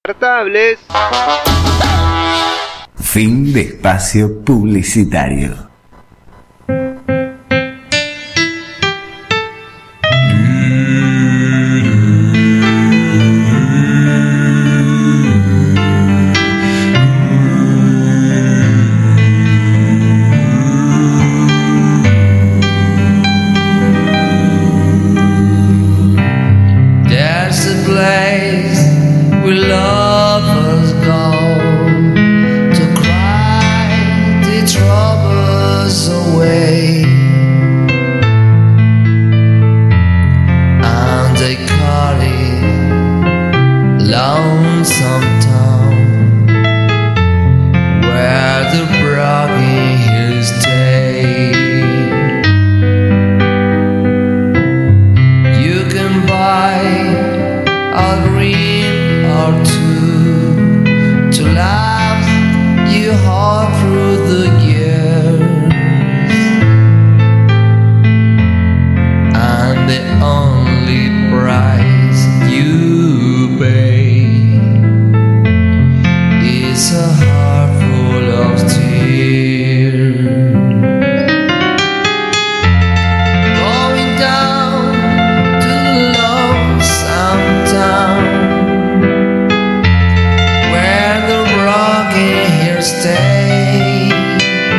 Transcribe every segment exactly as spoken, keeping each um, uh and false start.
descartables. Fin de espacio publicitario. Stay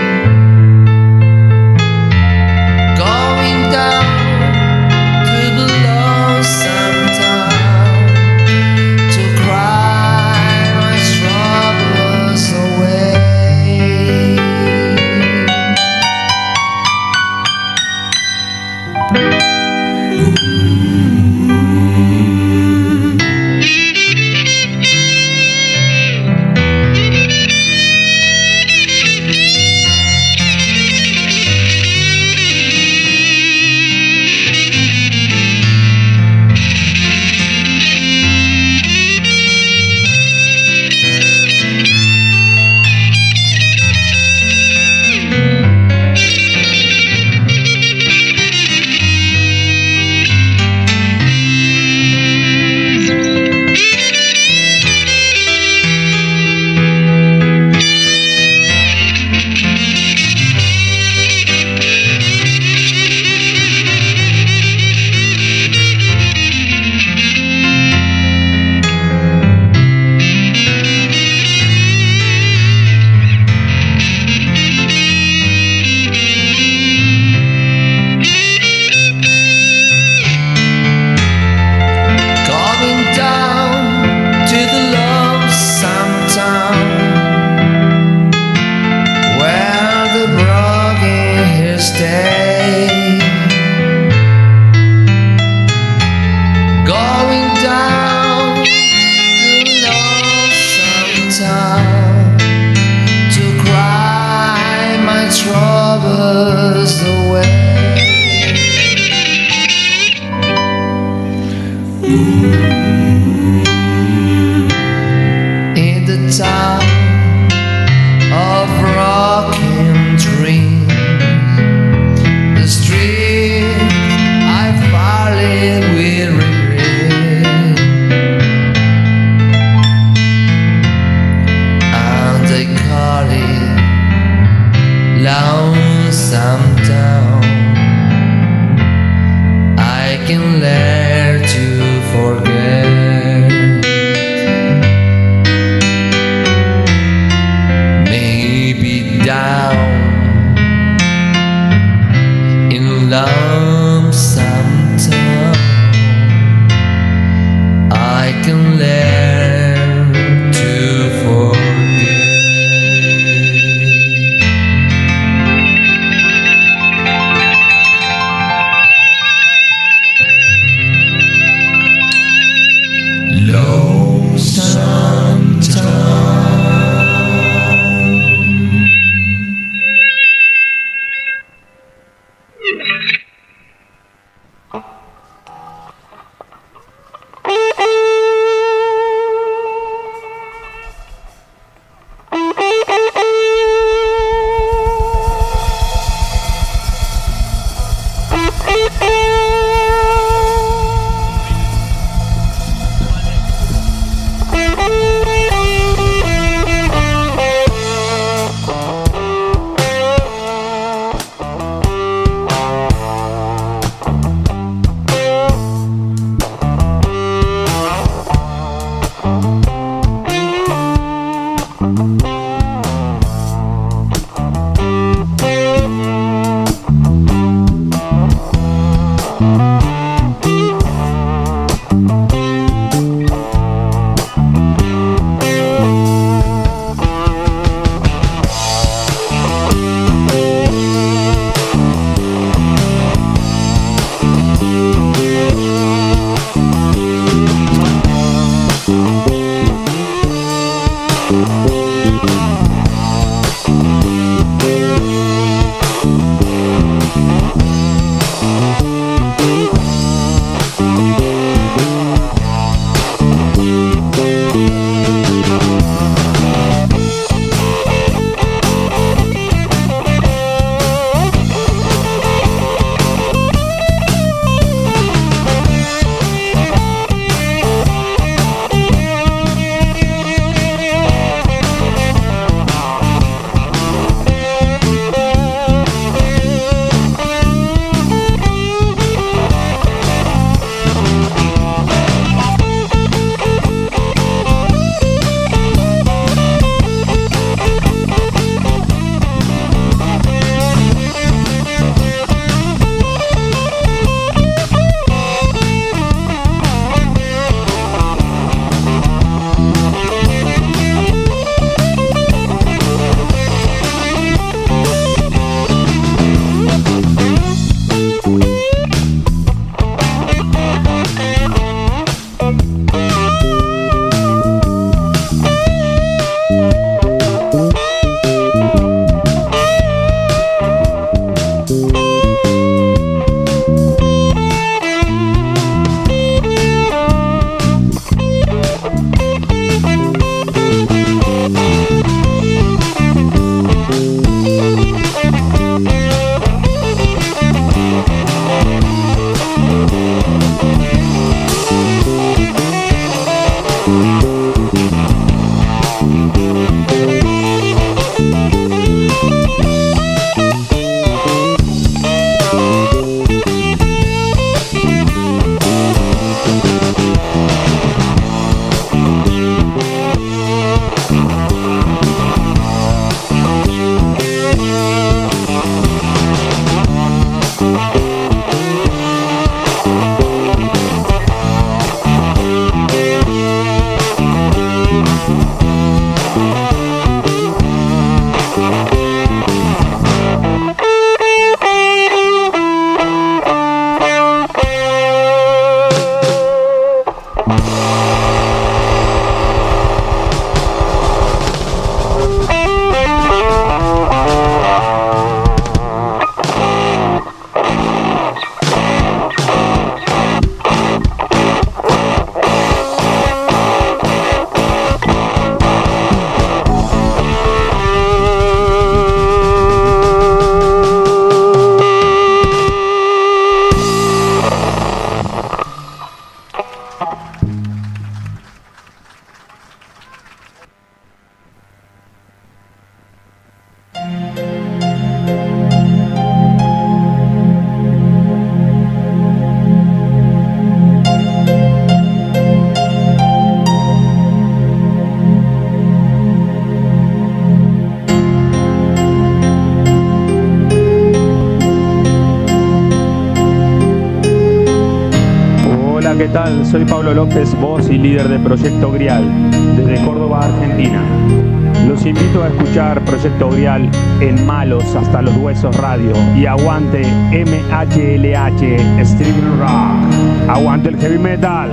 ¿qué tal? Soy Pablo López, voz y líder de Proyecto Grial, desde Córdoba, Argentina. Los invito a escuchar Proyecto Grial en Malos Hasta los Huesos Radio y aguante M H L H Streaming Rock. Aguante el heavy metal.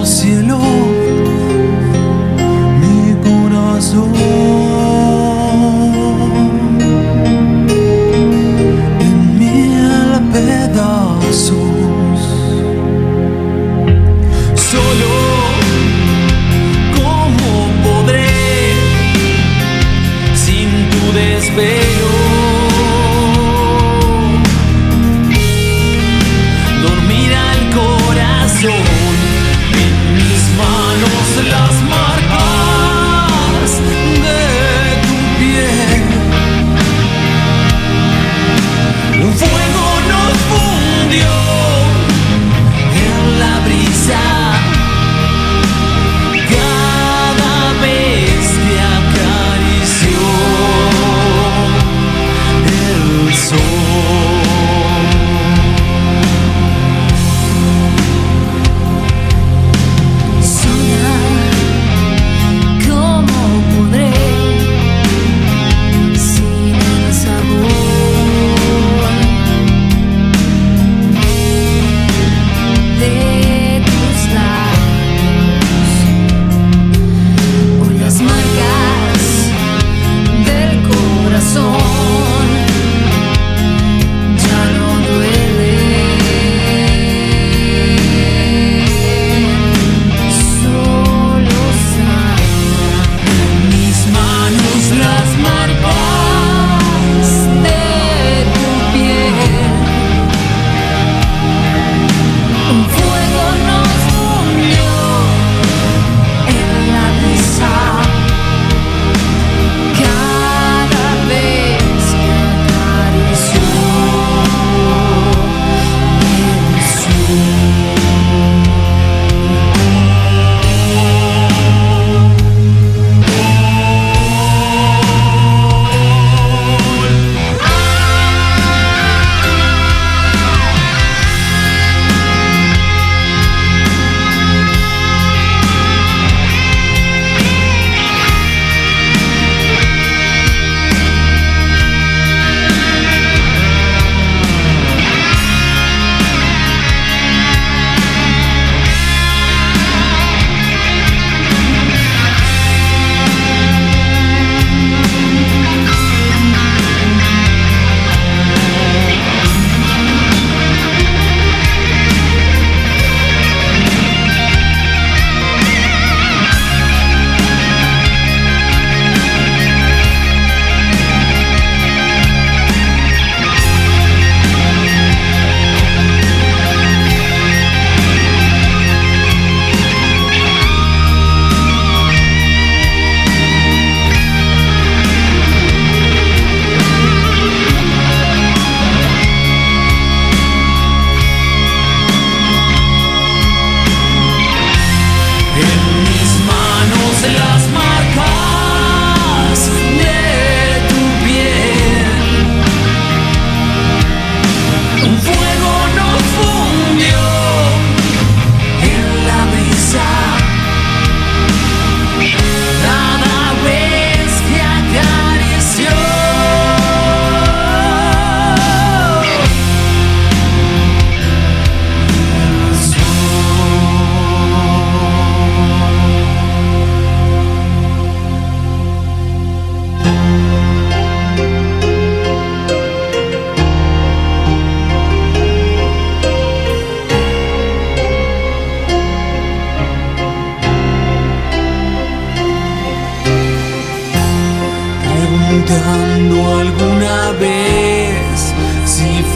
Cielo, mi corazón.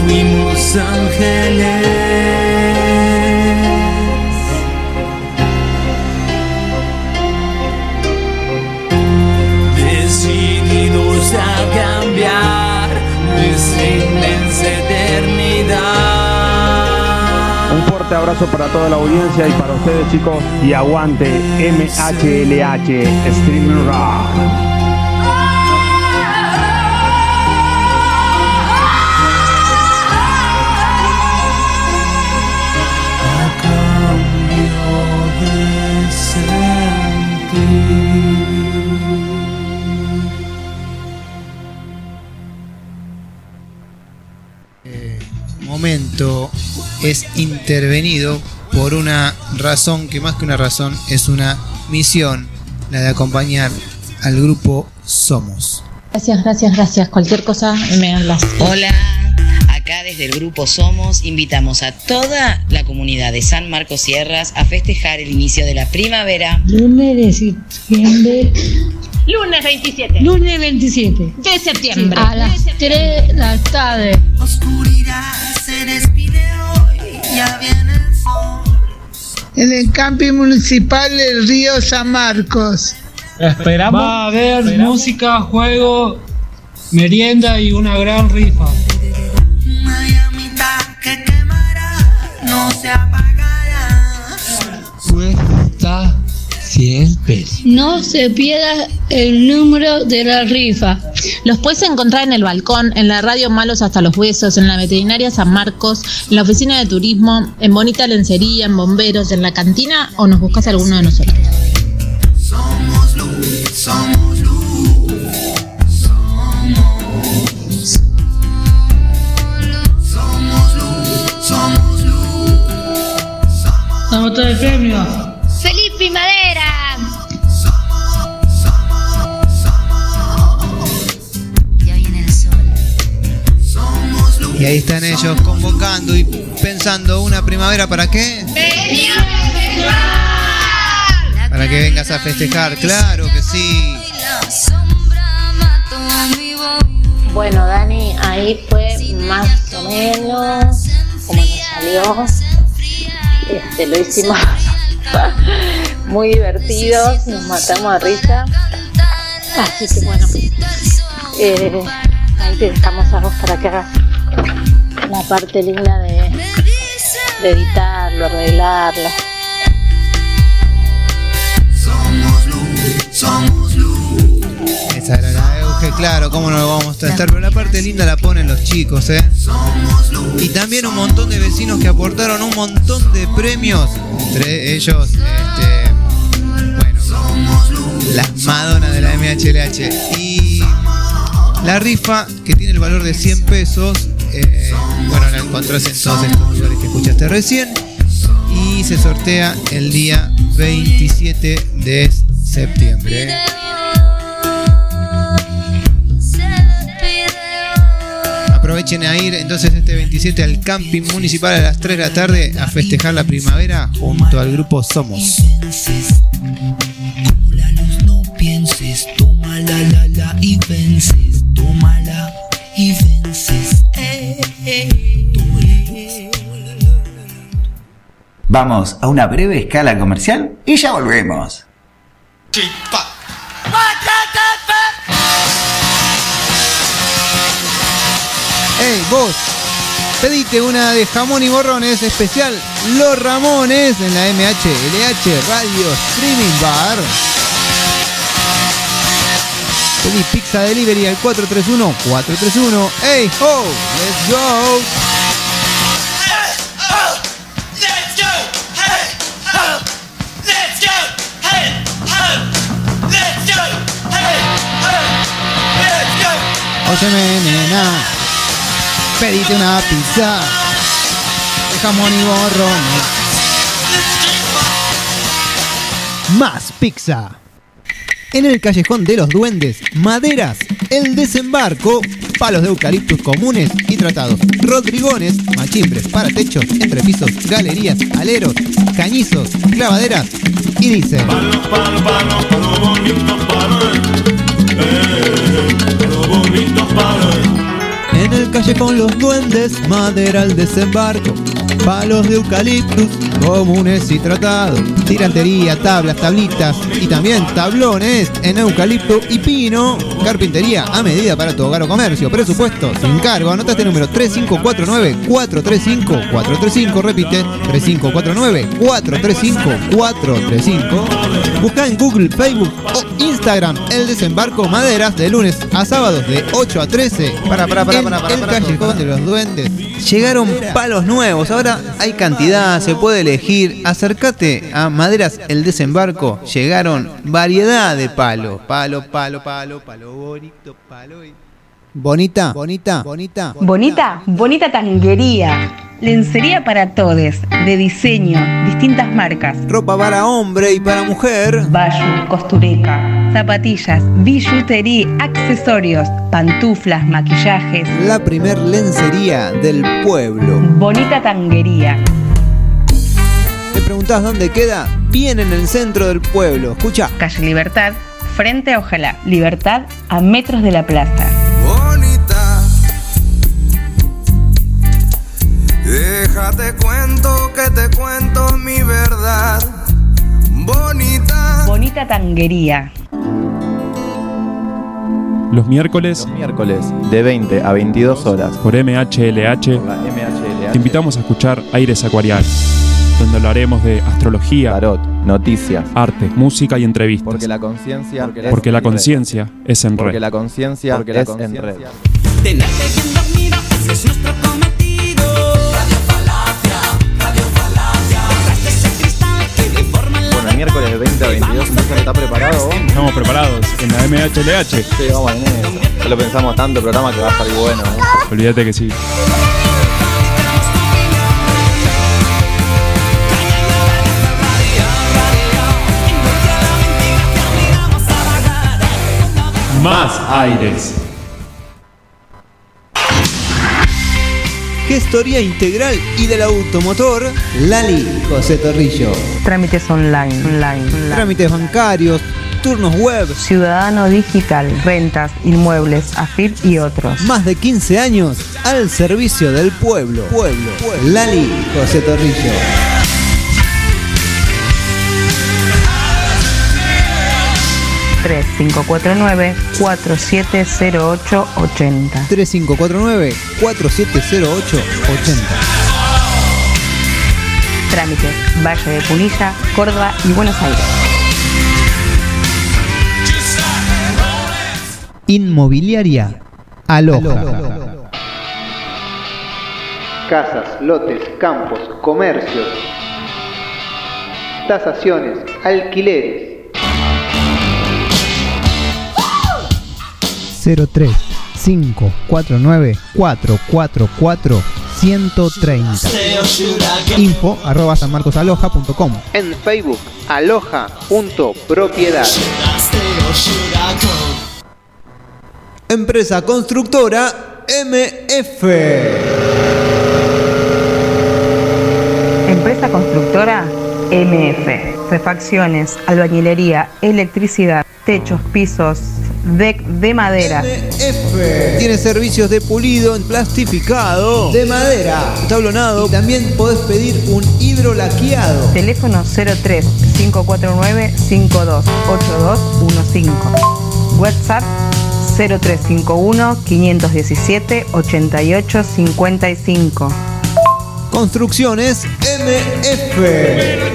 fuimos ángeles, decididos a cambiar nuestra inmensa eternidad. Un fuerte abrazo para toda la audiencia y para ustedes, chicos, y aguante M H L H Stream Rock. Momento es intervenido por una razón que más que una razón es una misión, la de acompañar al grupo Somos. Gracias, gracias, gracias. Cualquier cosa me hablas. Hola, acá desde el grupo Somos invitamos a toda la comunidad de San Marcos Sierras a festejar el inicio de la primavera. Lunes de septiembre. Lunes veintisiete. Lunes veintisiete. De septiembre. Sí, a las tres de la tarde. Oscuridad se despide hoy, ya viene el sol. En el camping municipal del río San Marcos. Esperamos. Va a haber esperamos. música, juego, merienda y una gran rifa. Una llamita que quemará, no se apagará. Cuesta cien pesos. No se pierda el número de la rifa. Los puedes encontrar en el balcón, en la radio Malos hasta los huesos, en la veterinaria San Marcos, en la oficina de turismo, en Bonita Lencería, en Bomberos, en la cantina, o nos buscas a alguno de nosotros. Somos luz, somos luz, somos, somos luz, somos luz, Somos todo el premio. ¡Feliz primavera! Y ahí están ellos convocando y pensando una primavera ¿para qué? Para que vengas a festejar, claro que sí. Bueno, Dani, ahí fue más o menos como nos salió. Este, lo hicimos muy divertidos, nos matamos de risa. Así que bueno, eh, ahí te dejamos a vos para que hagas la parte linda de, de editarlo, arreglarlo. somos luz, somos luz. Esa era la Euge, claro, cómo no lo vamos a estar, pero la parte linda la ponen los chicos, ¿eh? Y también un montón de vecinos que aportaron un montón de premios, entre ellos, este, bueno, las Madonas de la M H L H y la rifa que tiene el valor de cien pesos. Eh, bueno, la encontrás en todos estos lugares que escuchaste recién y se sortea el día veintisiete de septiembre. Aprovechen a ir entonces este veintisiete al camping municipal a las tres de la tarde a festejar la primavera junto al grupo Somos. Como la luz no pienses, tómala la la y vences, tómala y vences. Eh, eh, eh. Vamos a una breve escala comercial y ya volvemos. Hey, vos, pedite una de jamón y morrones especial Los Ramones en la M H L H Radio Streaming Bar. Pedí pizza delivery al cuatro tres uno cuatro tres uno. Hey, ho, let's go. Óyeme, nena, pedite una pizza de jamón y morrones. Más pizza. En el Callejón de los Duendes, maderas, El Desembarco, palos de eucaliptus comunes y tratados, rodrigones, machimbres para techos, entrepisos, galerías, aleros, cañizos, clavaderas y dice: palo, palo, palo, palo bonito, palo, eh, palo bonito, palo. En En el callejón Los Duendes, madera al desembarco, palos de eucaliptus comunes y tratados, tirantería, tablas, tablitas y también tablones en eucalipto y pino, carpintería a medida para tu hogar o comercio, presupuesto sin cargo. Anota este número: tres cinco cuatro nueve, cuatro tres cinco, cuatro tres cinco, repite, tres cinco cuatro nueve, cuatro tres cinco, cuatro tres cinco. Busca en Google, Facebook o Instagram El Desembarco Maderas, de lunes a sábados de ocho a trece. Para, para, para, en para, para, el para, callejón para. de Los Duendes. Llegaron palos nuevos, ahora hay cantidad, se puede elegir. Acércate a Maderas El Desembarco, llegaron variedad de palos. Palo, palo, palo, palo bonito, palo y... Bonita, bonita, bonita. Bonita, bonita tanguería. Lencería para todes, de diseño, distintas marcas. Ropa para hombre y para mujer. Bayu, costureca, zapatillas, billutería, accesorios, pantuflas, maquillajes. La primer lencería del pueblo. Bonita tanguería. ¿Te preguntás dónde queda? Bien en el centro del pueblo. Escucha. Calle Libertad, frente a Ojalá. Libertad a metros de la plaza. Bonita, déjate cuento que te cuento mi verdad. Bonita. Bonita tanguería. Los miércoles, Los miércoles de veinte a veintidós horas por M H L H, por la M H L H, te invitamos a escuchar Aires Acuarial, donde hablaremos de astrología, tarot, noticias, arte, música y entrevistas. porque la conciencia Porque la conciencia es en porque red. la conciencia Porque la es en red. Tenerte bien dormido, ese es nuestro cometido. Radio Falacia, Radio Falacia. Detrás de ese cristal que deforma la Bueno, el miércoles de veinte a veintidós, entonces ¿está preparado vos? Estamos preparados en la M H L H. Sí, vamos en eso. Ya lo pensamos tanto el programa que va a salir bueno, ¿no? Olvídate que sí. Más aires. Gestoría integral y del automotor, Lali José Torrillo. Trámites online, online, online. Trámites bancarios, turnos web. Ciudadano digital, rentas, inmuebles, AFIP y otros. Más de quince años al servicio del pueblo. Pueblo. pueblo. Lali José Torrillo. tres cinco cuatro nueve, cuatro siete cero ocho, ochenta. tres cinco cuatro nueve, cuatro siete cero ocho, ochenta. Trámites, Valle de Punilla, Córdoba y Buenos Aires. Inmobiliaria Aloha. Casas, lotes, campos, comercios, tasaciones, alquileres. cero tres cinco cuatro nueve cuatro cuatro cuatro uno tres cero. Info arroba sanmarcosaloja punto com. En Facebook, aloja.propiedad. Empresa constructora M F. Empresa constructora M F. Refacciones, albañilería, electricidad, techos, pisos, deck de madera. M F tiene servicios de pulido en plastificado, de madera, tablonado. Y también podés pedir un hidrolaqueado. Teléfono cero tres cinco cuatro nueve cinco dos ocho dos uno cinco. WhatsApp cero tres cinco uno cinco uno siete ochenta y ocho cincuenta y cinco. Construcciones M F.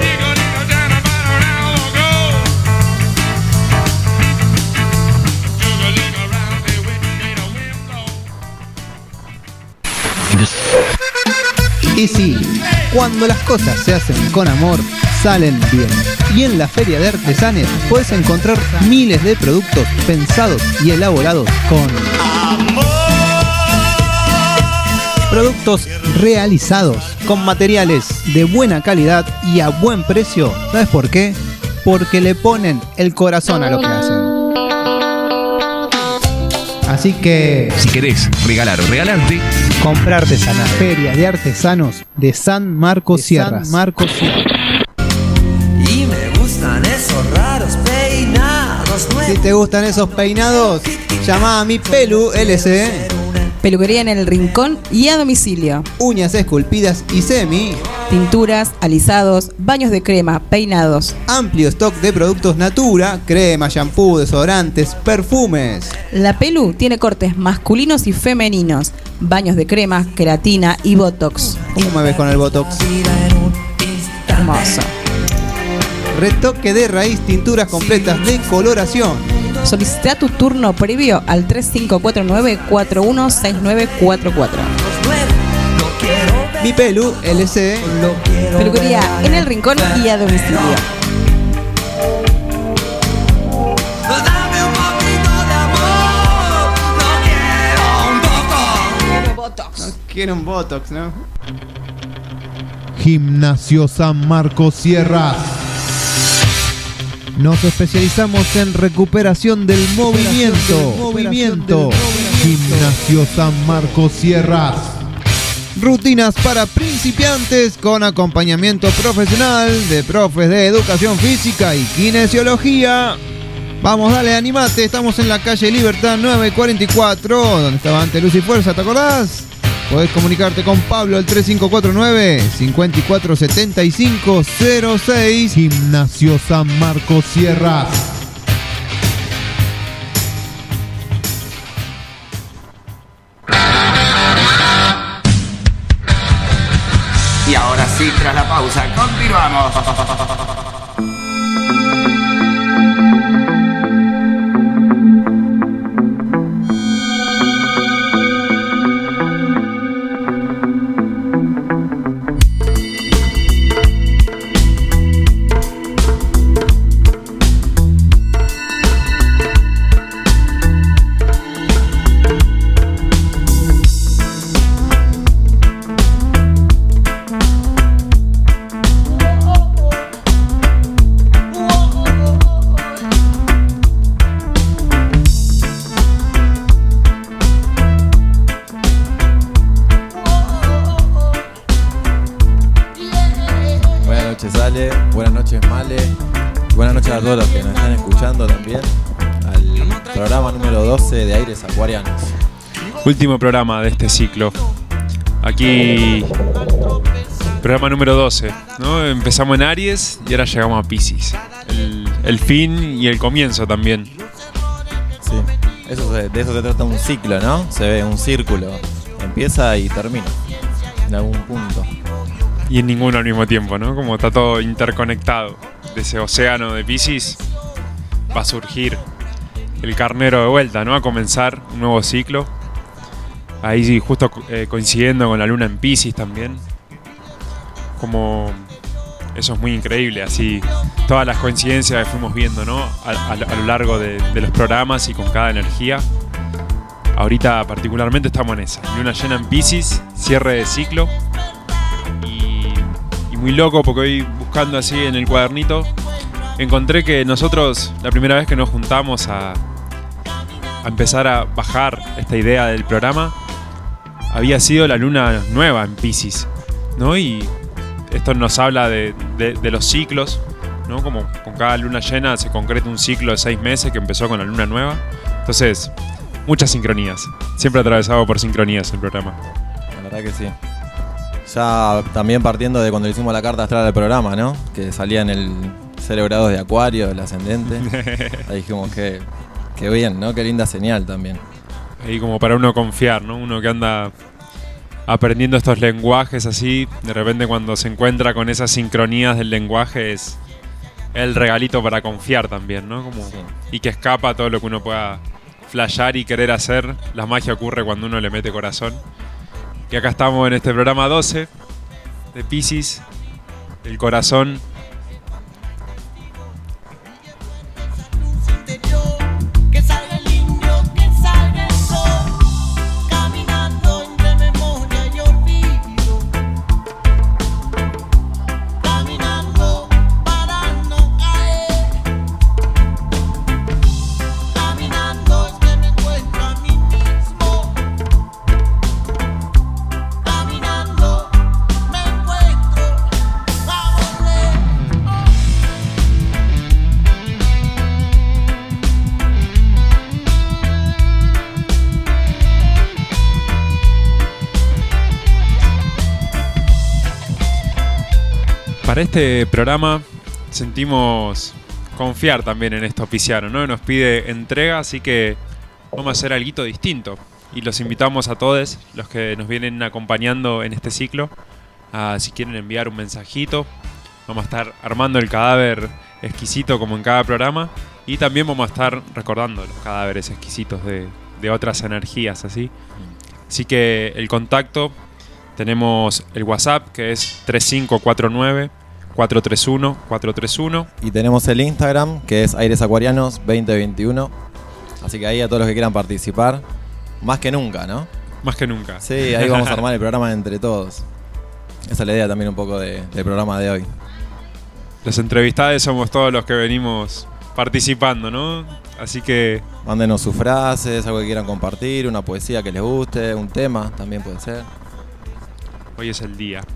Y sí, cuando las cosas se hacen con amor, salen bien. Y en la Feria de Artesanes puedes encontrar miles de productos pensados y elaborados con amor. Productos realizados con materiales de buena calidad y a buen precio. ¿Sabes por qué? Porque le ponen el corazón a lo que hacen. Así que, si querés regalar o regalarte, comprar artesanal. Feria de Artesanos de San Marcos Sierras. San Marcos Sierras. Y me gustan esos raros peinados. Si te gustan esos peinados, llama a mi Pelu L C. Peluquería en el Rincón y a domicilio. Uñas esculpidas y semi. Tinturas, alisados, baños de crema, peinados. Amplio stock de productos Natura, crema, shampoo, desodorantes, perfumes. La Pelu tiene cortes masculinos y femeninos. Baños de crema, queratina y botox. ¿Cómo me ves con el botox? Hermoso. Retoque de raíz, tinturas completas de coloración. Solicita tu turno previo al tres cinco cuatro nueve, cuatro uno seis nueve cuatro cuatro. Mi Pelu, L C. Peluquería en el Rincón y a domicilio. No quiero un botox, ¿no? Gimnasio San Marcos Sierras. Nos especializamos en recuperación del movimiento. Movimiento. Gimnasio San Marcos Sierras. Rutinas para principiantes con acompañamiento profesional de profes de educación física y kinesiología. Vamos, dale, animate. Estamos en la calle Libertad nueve cuarenta y cuatro, donde estaba antes Luz y Fuerza, ¿te acordás? Podés comunicarte con Pablo al tres cinco cuatro nueve, cinco cuatro siete cinco cero seis. Gimnasio San Marcos Sierras. Y ahora sí, tras la pausa, continuamos. A todos los que nos están escuchando también al programa número doce de Aires Acuarianos. Último programa de este ciclo. Aquí, programa número doce, ¿no? Empezamos en Aries y ahora llegamos a Piscis. El, el fin y el comienzo también. Sí, eso se, de eso se trata un ciclo, ¿no? Se ve un círculo. Empieza y termina en algún punto. Y en ninguno al mismo tiempo, ¿no? Como está todo interconectado. De ese océano de Piscis va a surgir el carnero de vuelta, ¿no? A comenzar un nuevo ciclo. Ahí sí, justo eh, coincidiendo con la luna en Piscis también. Como eso es muy increíble, así todas las coincidencias que fuimos viendo, ¿no? A, a, a lo largo de, de los programas y con cada energía. Ahorita particularmente estamos en esa. Luna llena en Piscis, cierre de ciclo. Muy loco porque hoy buscando así en el cuadernito encontré que nosotros la primera vez que nos juntamos a, a empezar a bajar esta idea del programa había sido la luna nueva en Piscis, ¿no? Y esto nos habla de, de, de los ciclos, ¿no? Como con cada luna llena se concreta un ciclo de seis meses que empezó con la luna nueva. Entonces, muchas sincronías, siempre atravesado por sincronías el programa. La verdad que sí. Ya también partiendo de cuando le hicimos la carta astral del programa, ¿no? Que salía en el cero grados de Acuario, del ascendente. Ahí dijimos que, que bien, ¿no? Qué linda señal también. Ahí como para uno confiar, ¿no? Uno que anda aprendiendo estos lenguajes así, de repente cuando se encuentra con esas sincronías del lenguaje es el regalito para confiar también, ¿no? Como, sí. Y que escapa todo lo que uno pueda flashear y querer hacer. La magia ocurre cuando uno le mete corazón. Y acá estamos en este programa doce de Piscis, el corazón. Para este programa sentimos confiar también en esto Piciano, ¿no? Nos pide entrega, así que vamos a hacer algo distinto. Y los invitamos a todos los que nos vienen acompañando en este ciclo, a, si quieren enviar un mensajito. Vamos a estar armando el cadáver exquisito como en cada programa, y también vamos a estar recordando los cadáveres exquisitos de, de otras energías, así. Así que el contacto, tenemos el WhatsApp, que es tres cinco cuatro nueve, cuatro tres uno, cuatro tres uno. Y tenemos el Instagram, que es Aires Acuarianos veinte veintiuno. Así que ahí a todos los que quieran participar, más que nunca, ¿no? Más que nunca. Sí, ahí vamos a armar el programa entre todos. Esa es la idea también un poco de, del programa de hoy. Los entrevistados somos todos los que venimos participando, ¿no? Así que... mándenos sus frases, algo que quieran compartir, una poesía que les guste, un tema también puede ser. Hoy es el día.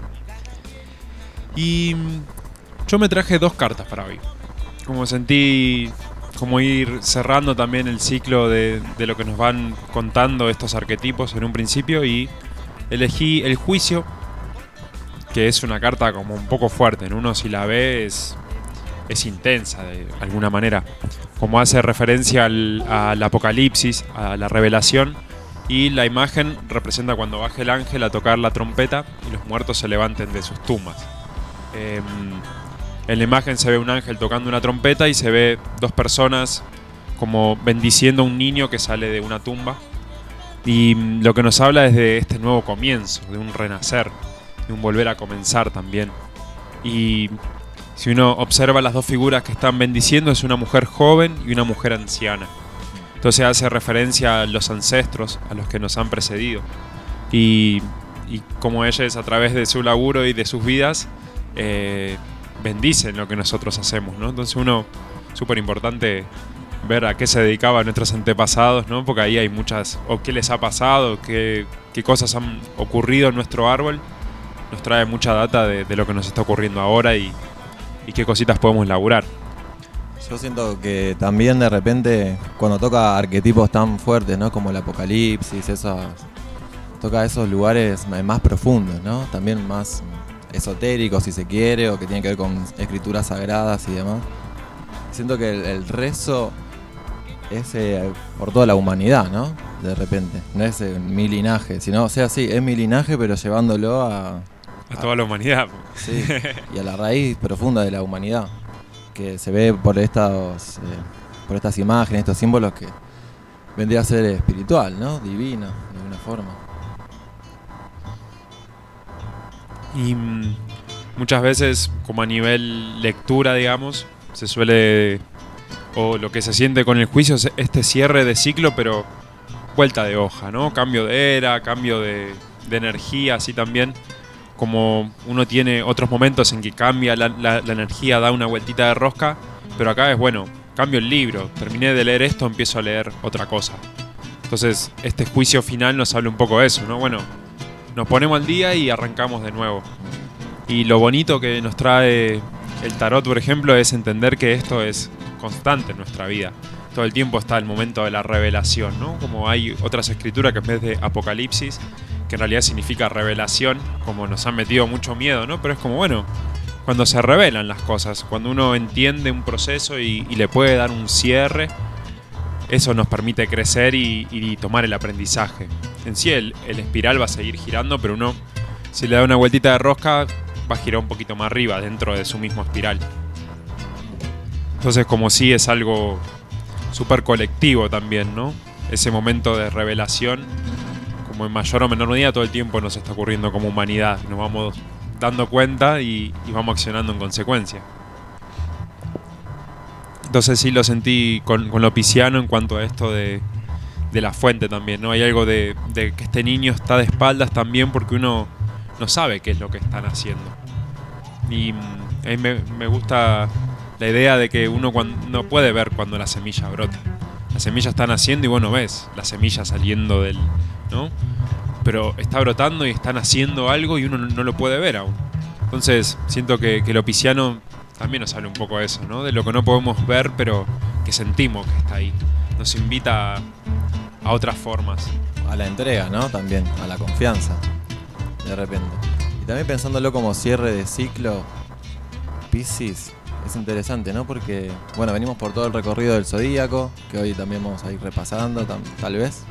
Y yo me traje dos cartas para hoy. Como sentí como ir cerrando también el ciclo de, de lo que nos van contando estos arquetipos en un principio, y elegí el juicio, que es una carta como un poco fuerte, ¿no? Uno si la ve es, es intensa de alguna manera. Como hace referencia al, al apocalipsis, a la revelación, y la imagen representa cuando baje el ángel a tocar la trompeta y los muertos se levanten de sus tumbas. Eh, en la imagen se ve un ángel tocando una trompeta y se ve dos personas como bendiciendo a un niño que sale de una tumba. Y lo que nos habla es de este nuevo comienzo, de un renacer, de un volver a comenzar también. Y si uno observa las dos figuras que están bendiciendo, es una mujer joven y una mujer anciana. Entonces hace referencia a los ancestros, a los que nos han precedido. Y, y como ellos, a través de su laburo y de sus vidas, eh, bendicen lo que nosotros hacemos, ¿no? Entonces uno, súper importante ver a qué se dedicaban nuestros antepasados, ¿no? Porque ahí hay muchas, o qué les ha pasado, qué, qué cosas han ocurrido en nuestro árbol. Nos trae mucha data de, de lo que nos está ocurriendo ahora y, y qué cositas podemos laburar. Yo siento que también de repente cuando toca arquetipos tan fuertes, ¿no? Como el apocalipsis, esas, toca esos lugares más profundos, ¿no? También más esotéricos si se quiere, o que tienen que ver con escrituras sagradas y demás. Siento que el, el rezo es eh, por toda la humanidad, ¿no? De repente, no es eh, mi linaje, sino, o sea, sí, es mi linaje, pero llevándolo a... A toda la humanidad. Sí, y a la raíz profunda de la humanidad, que se ve por estos, eh, por estas imágenes, estos símbolos, que vendría a ser espiritual, ¿no? Divino, de alguna forma. Y mm, muchas veces, como a nivel lectura, digamos, se suele, o lo que se siente con el juicio es este cierre de ciclo, pero vuelta de hoja, ¿no? Cambio de era, cambio de, de energía, así también. Como uno tiene otros momentos en que cambia la, la, la energía, da una vueltita de rosca, pero acá es, bueno, cambio el libro, terminé de leer esto, empiezo a leer otra cosa. Entonces, este juicio final nos habla un poco de eso, ¿no? Bueno, nos ponemos al día y arrancamos de nuevo. Y lo bonito que nos trae el tarot, por ejemplo, es entender que esto es constante en nuestra vida. Todo el tiempo está el momento de la revelación, ¿no? Como hay otras escrituras que en vez de apocalipsis, que en realidad significa revelación, como nos han metido mucho miedo, ¿no? Pero es como, bueno, cuando se revelan las cosas, cuando uno entiende un proceso y, y le puede dar un cierre, eso nos permite crecer y, y tomar el aprendizaje. En sí el, el espiral va a seguir girando, pero uno, si le da una vueltita de rosca, va a girar un poquito más arriba dentro de su mismo espiral. Entonces, como si es algo súper colectivo también, ¿no? Ese momento de revelación, como en mayor o menor medida, todo el tiempo nos está ocurriendo como humanidad. Nos vamos dando cuenta y, y vamos accionando en consecuencia. Entonces sí lo sentí con, con lo pisciano en cuanto a esto de, de la fuente también, ¿no? Hay algo de, de que este niño está de espaldas también porque uno no sabe qué es lo que están haciendo. Y a mí me, me gusta la idea de que uno cuando, no puede ver cuando la semilla brota. La semilla está naciendo y vos no ves la semilla saliendo del, ¿no? Pero está brotando y están haciendo algo y uno no, no lo puede ver aún. Entonces siento que, que lo pisciano también nos habla un poco de eso, ¿no? De lo que no podemos ver, pero que sentimos que está ahí. Nos invita a, a otras formas. A la entrega, ¿no? También, a la confianza, de repente. Y también pensándolo como cierre de ciclo, Piscis es interesante, ¿no? Porque, bueno, venimos por todo el recorrido del zodíaco, que hoy también vamos a ir repasando, tam- tal vez.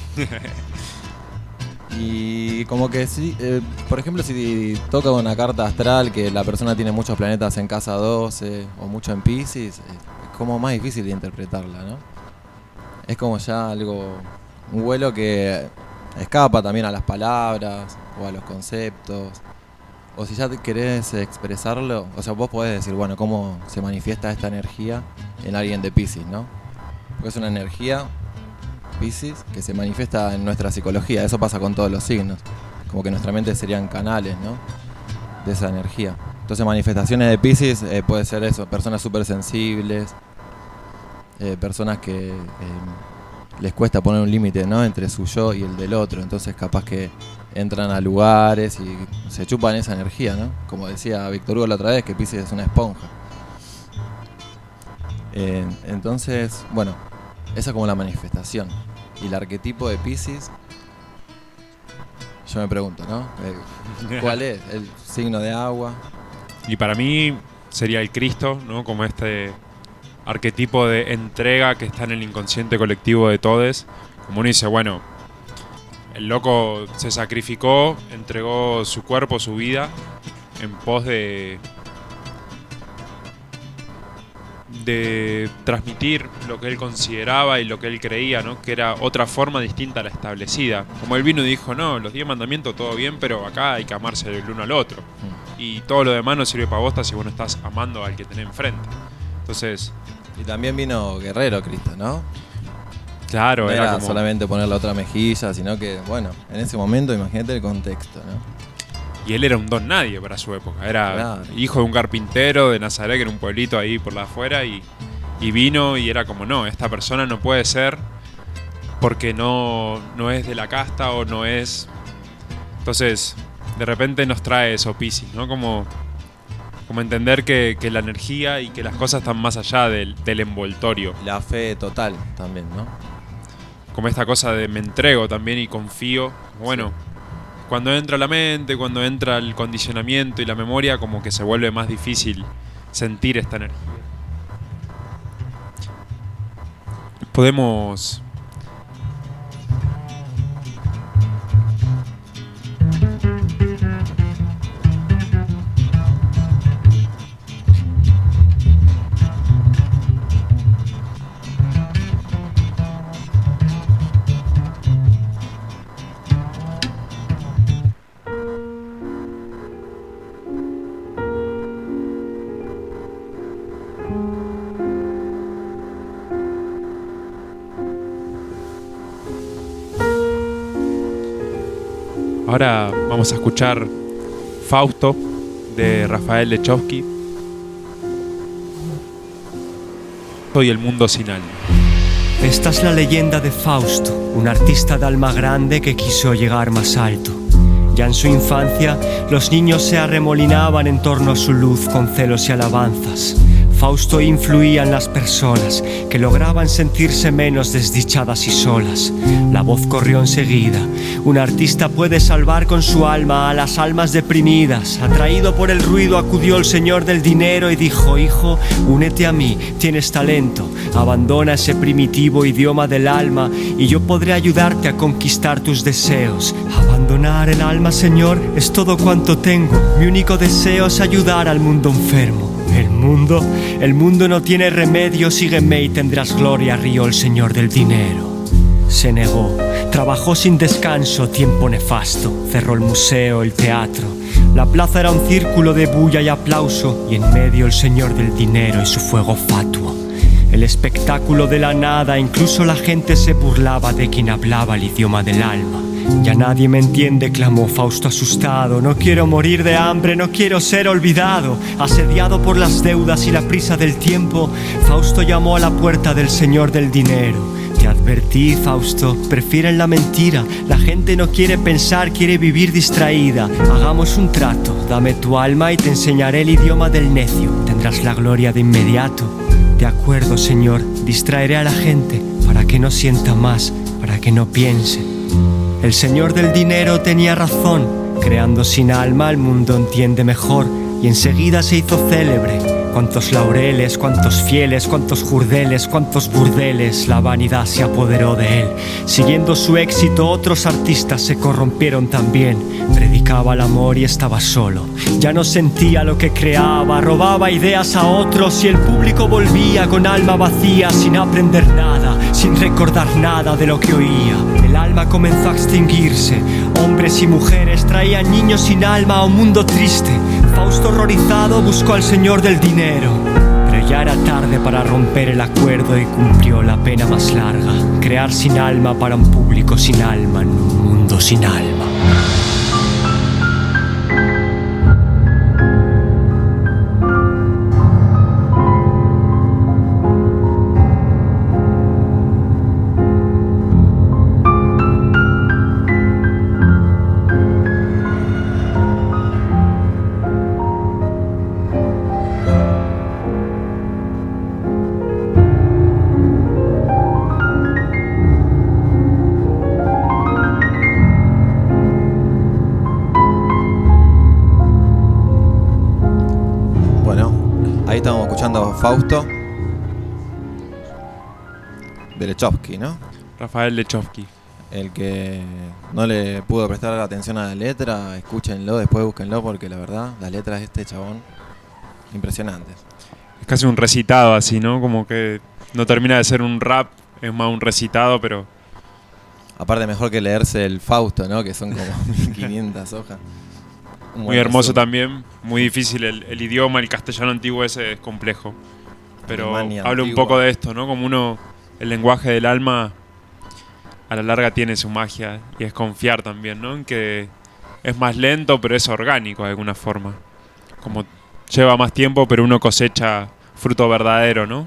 Y como que sí, eh, por ejemplo, si toca una carta astral que la persona tiene muchos planetas en casa doce o mucho en Piscis, es como más difícil de interpretarla, ¿no? Es como ya algo, un vuelo que escapa también a las palabras o a los conceptos. O si ya te querés expresarlo, o sea, vos podés decir, bueno, cómo se manifiesta esta energía en alguien de Piscis, ¿no? Porque es una energía Piscis que se manifiesta en nuestra psicología. Eso pasa con todos los signos. Como que nuestra mente serían canales, ¿no? De esa energía. Entonces, manifestaciones de Piscis eh, puede ser eso, personas súper sensibles, eh, personas que eh, les cuesta poner un límite, ¿no? Entre su yo y el del otro. Entonces, capaz que entran a lugares y se chupan esa energía, ¿no? Como decía Víctor Hugo la otra vez, que Piscis es una esponja. Eh, entonces, bueno, esa es como la manifestación. Y el arquetipo de Piscis, yo me pregunto, ¿no? Eh, ¿Cuál es? El signo de agua. Y para mí sería el Cristo, ¿no? Como este arquetipo de entrega que está en el inconsciente colectivo de todos. Como uno dice, bueno, el loco se sacrificó, entregó su cuerpo, su vida, en pos de, de transmitir lo que él consideraba y lo que él creía, ¿no? Que era otra forma distinta a la establecida. Como él vino y dijo, no, los diez mandamientos todo bien, pero acá hay que amarse el uno al otro. Mm. Y todo lo demás no sirve para bosta si vos no estás amando al que tenés enfrente. Entonces... Y también vino guerrero Cristo, ¿no? Claro, no era, era como... solamente poner la otra mejilla, sino que, bueno, en ese momento imagínate el contexto, ¿no? Y él era un don nadie para su época. Era claro. hijo de un carpintero de Nazaret, que era un pueblito ahí por la afuera, y, y vino y era como, no, esta persona no puede ser porque no, no es de la casta o no es... Entonces, de repente nos trae eso Piscis, ¿no? Como, como entender que, que la energía y que las cosas están más allá del, del envoltorio. La fe total también, ¿no? Como esta cosa de me entrego también y confío. Bueno, sí. Cuando entra la mente, cuando entra el condicionamiento y la memoria, como que se vuelve más difícil sentir esta energía. Podemos... Ahora vamos a escuchar Fausto de Rafael Lechowski. Soy el mundo sin alma. Esta es la leyenda de Fausto, un artista de alma grande que quiso llegar más alto. Ya en su infancia, los niños se arremolinaban en torno a su luz con celos y alabanzas. Fausto influía en las personas, que lograban sentirse menos desdichadas y solas. La voz corrió enseguida. Un artista puede salvar con su alma a las almas deprimidas. Atraído por el ruido, acudió el señor del dinero y dijo: hijo, únete a mí, tienes talento. Abandona ese primitivo idioma del alma y yo podré ayudarte a conquistar tus deseos. Abandonar el alma, señor, es todo cuanto tengo. Mi único deseo es ayudar al mundo enfermo. El mundo, el mundo no tiene remedio, sígueme y tendrás gloria, rió el señor del dinero. Se negó, trabajó sin descanso, tiempo nefasto, cerró el museo, el teatro. La plaza era un círculo de bulla y aplauso, y en medio el señor del dinero y su fuego fatuo. El espectáculo de la nada, incluso la gente se burlaba de quien hablaba el idioma del alma. Ya nadie me entiende, clamó Fausto asustado. No quiero morir de hambre, no quiero ser olvidado. Asediado por las deudas y la prisa del tiempo, Fausto llamó a la puerta del señor del dinero. Te advertí, Fausto, prefieren la mentira. La gente no quiere pensar, quiere vivir distraída. Hagamos un trato, dame tu alma y te enseñaré el idioma del necio. Tendrás la gloria de inmediato. De acuerdo, señor, distraeré a la gente para que no sienta más, para que no piense. El señor del dinero tenía razón. Creando sin alma el mundo entiende mejor. y enseguida se hizo célebre. Cuántos laureles, cuántos fieles, cuántos jurdeles, cuántos burdeles, la vanidad se apoderó de él. Siguiendo su éxito, otros artistas se corrompieron también. Predicaba el amor y estaba solo. Ya no sentía lo que creaba, robaba ideas a otros y el público volvía con alma vacía, sin aprender nada, sin recordar nada de lo que oía. El alma comenzó a extinguirse. Hombres y mujeres traían niños sin alma a un mundo triste. Fausto, horrorizado, buscó al señor del dinero, pero ya era tarde para romper el acuerdo y cumplió la pena más larga: crear sin alma para un público sin alma en un mundo sin alma. Fausto de Lechowski, ¿no? Rafael Lechowski. El que no le pudo prestar atención a la letra, escúchenlo, después búsquenlo, porque la verdad, las letras de este chabón, impresionantes. Es casi un recitado así, ¿no? Como que no termina de ser un rap, es más un recitado, pero... Aparte mejor que leerse el Fausto, ¿no? Que son como mil quinientas hojas. Un muy hermoso resumen. También, muy difícil el, el idioma, el castellano antiguo ese es complejo. Pero Alemania habla antigua. Un poco de esto, ¿no? Como uno, el lenguaje del alma a la larga tiene su magia y es confiar también, ¿no? En que es más lento, pero es orgánico de alguna forma. Como lleva más tiempo, pero uno cosecha fruto verdadero, ¿no?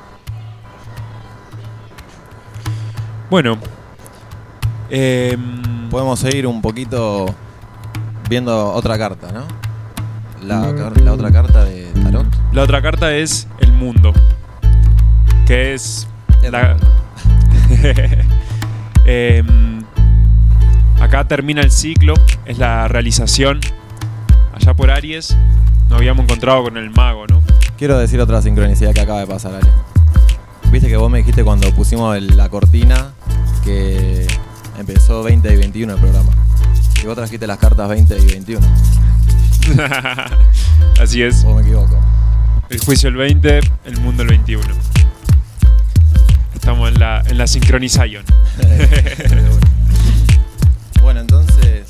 Bueno. Eh, Podemos seguir un poquito viendo otra carta, ¿no? La, la otra carta de Tarot. La otra carta es el mundo, que es la... eh, acá termina el ciclo, es la realización. Allá por Aries nos habíamos encontrado con el mago, ¿no? Quiero decir otra sincronicidad que acaba de pasar, Ale. Viste que vos me dijiste cuando pusimos el, la cortina que empezó veinte y veintiuno el programa. Y vos trajiste las cartas veinte y veintiuno. Así es. ¿O me equivoco? El juicio el veinte, el mundo el veintiuno. Estamos en la, en la sincronización. Bueno, entonces...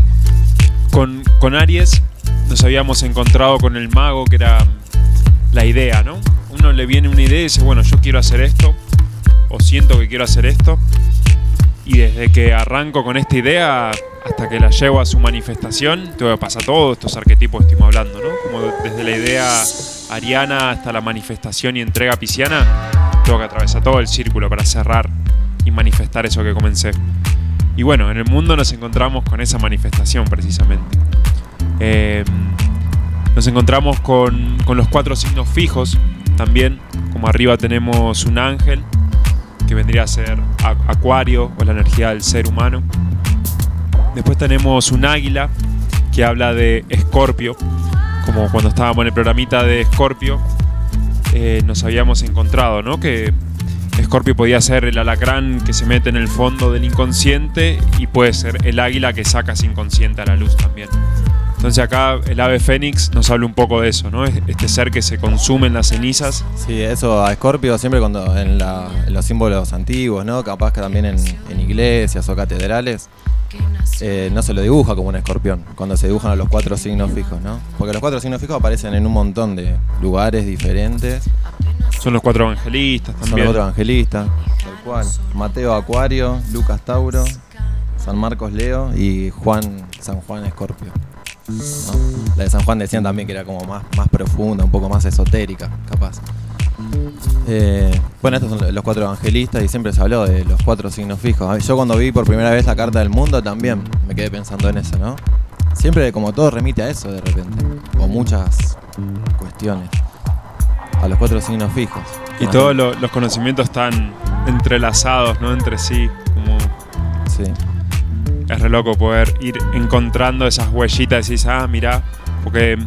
Con, con Aries nos habíamos encontrado con el mago, que era la idea, ¿no? Uno le viene una idea y dice, bueno, yo quiero hacer esto, o siento que quiero hacer esto, y desde que arranco con esta idea hasta que la llevo a su manifestación, tengo que pasar todos estos arquetipos que estuvimos hablando, ¿no? Como desde la idea ariana hasta la manifestación y entrega pisciana, tengo que atravesar todo el círculo para cerrar y manifestar eso que comencé. Y bueno, en el mundo nos encontramos con esa manifestación precisamente. Eh, nos encontramos con, con los cuatro signos fijos también, como arriba tenemos un ángel, que vendría a ser Acuario o la energía del ser humano. Después tenemos un águila que habla de Escorpio, como cuando estábamos en el programita de Escorpio eh, nos habíamos encontrado, ¿no? Que Escorpio podía ser el alacrán que se mete en el fondo del inconsciente y puede ser el águila que saca ese inconsciente a la luz también. Entonces acá el ave fénix nos habla un poco de eso, ¿no? Este ser que se consume en las cenizas. Sí, eso a Escorpio siempre cuando en, la, en los símbolos antiguos, ¿no? Capaz que también en, en iglesias o catedrales eh, no se lo dibuja como un escorpión cuando se dibujan a los cuatro signos fijos, ¿no? Porque los cuatro signos fijos aparecen en un montón de lugares diferentes. Son los cuatro evangelistas también. Son los cuatro evangelistas, tal cual. Mateo Acuario, Lucas Tauro, San Marcos Leo y Juan, San Juan Escorpio. ¿No? La de San Juan decían también que era como más, más profunda, un poco más esotérica, capaz. Eh, bueno, estos son los cuatro evangelistas y siempre se habló de los cuatro signos fijos. Yo cuando vi por primera vez la carta del mundo también me quedé pensando en eso, ¿no? Siempre como todo remite a eso de repente, o muchas cuestiones, a los cuatro signos fijos. Y ¿no? Todos lo, los conocimientos están entrelazados, ¿no? Entre sí, como... Sí. Es re loco poder ir encontrando esas huellitas y decís, ah, mirá, porque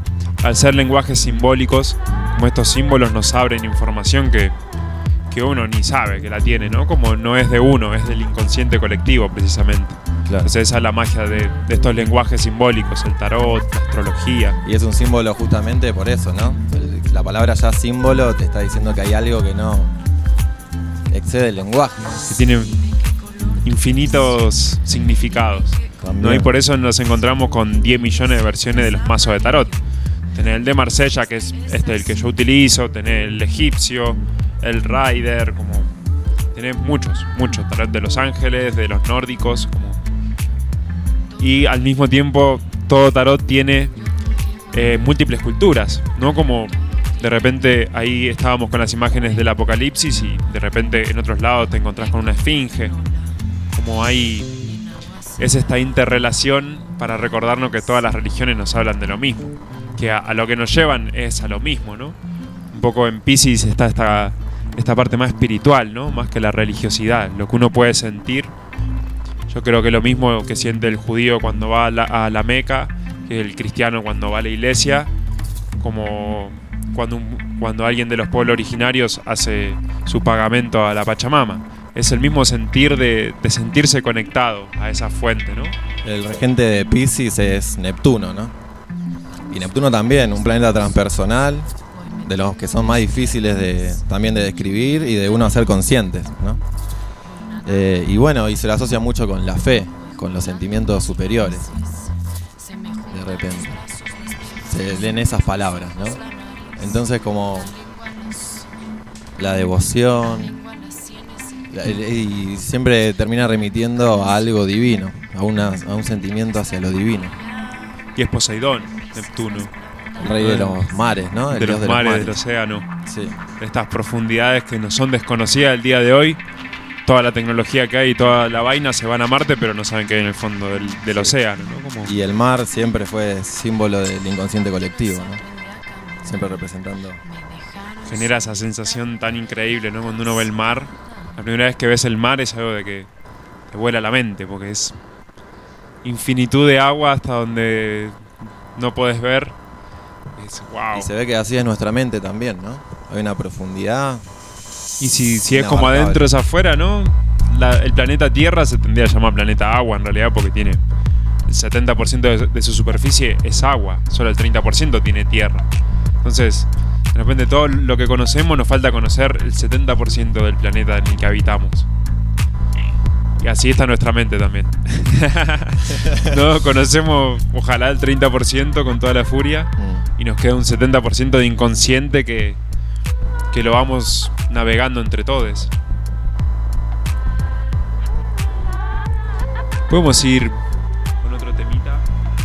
al ser lenguajes simbólicos, como estos símbolos nos abren información que, que uno ni sabe que la tiene, ¿no? Como no es de uno, es del inconsciente colectivo precisamente. Claro. Entonces esa es la magia de, de estos lenguajes simbólicos, el tarot, la astrología. Y es un símbolo justamente por eso, ¿no? El, la palabra ya símbolo te está diciendo que hay algo que no excede el lenguaje. Que tiene infinitos significados, ¿no? Y por eso nos encontramos con diez millones de versiones de los mazos de tarot. Tenés el de Marsella, que es este el que yo utilizo, tenés el egipcio, el Rider, como tenés muchos, muchos tarot de los ángeles, de los nórdicos, como. Y al mismo tiempo todo tarot tiene eh, múltiples culturas, ¿no? Como de repente ahí estábamos con las imágenes del apocalipsis y de repente en otros lados te encontrás con una esfinge. Como hay, es esta interrelación para recordarnos que todas las religiones nos hablan de lo mismo, que a, a lo que nos llevan es a lo mismo, ¿no? Un poco en Piscis está esta, esta parte más espiritual, ¿no? Más que la religiosidad, lo que uno puede sentir. Yo creo que lo mismo que siente el judío cuando va a la, a la Meca, que el cristiano cuando va a la iglesia, como cuando, un, cuando alguien de los pueblos originarios hace su pagamento a la Pachamama. Es el mismo sentir de, de sentirse conectado a esa fuente, ¿no? El regente de Piscis es Neptuno, ¿no? Y Neptuno también, un planeta transpersonal, de los que son más difíciles de, también de describir y de uno hacer conscientes, ¿no? Eh, y bueno, y se lo asocia mucho con la fe, con los sentimientos superiores. De repente se leen esas palabras, ¿no? Entonces como la devoción, y siempre termina remitiendo a algo divino, a, una, a un sentimiento hacia lo divino. Y es Poseidón, Neptuno, el rey de los mares, ¿no? El de dios los de mares, los mares, del océano. Sí. Estas profundidades que nos son desconocidas el día de hoy. Toda la tecnología que hay y toda la vaina se van a Marte, pero no saben qué hay en el fondo del, del océano, ¿no? Como... Y el mar siempre fue símbolo del inconsciente colectivo, ¿no? Siempre representando. Genera esa sensación tan increíble, ¿no? Cuando uno ve el mar, la primera vez que ves el mar es algo de que te vuela la mente, porque es infinitud de agua hasta donde no podés ver. Es wow. Y se ve que así es nuestra mente también, ¿no? Hay una profundidad. Y si, si es como adentro es afuera, ¿no? La, el planeta Tierra se tendría que llamar planeta agua en realidad, porque tiene el setenta por ciento de, de su superficie es agua, solo el treinta por ciento tiene tierra. Entonces, de repente todo lo que conocemos nos falta conocer el setenta por ciento del planeta en el que habitamos. Y así está nuestra mente también. No conocemos, ojalá, el treinta por ciento con toda la furia, y nos queda un setenta por ciento de inconsciente que que lo vamos navegando entre todos. Podemos ir con otro temita.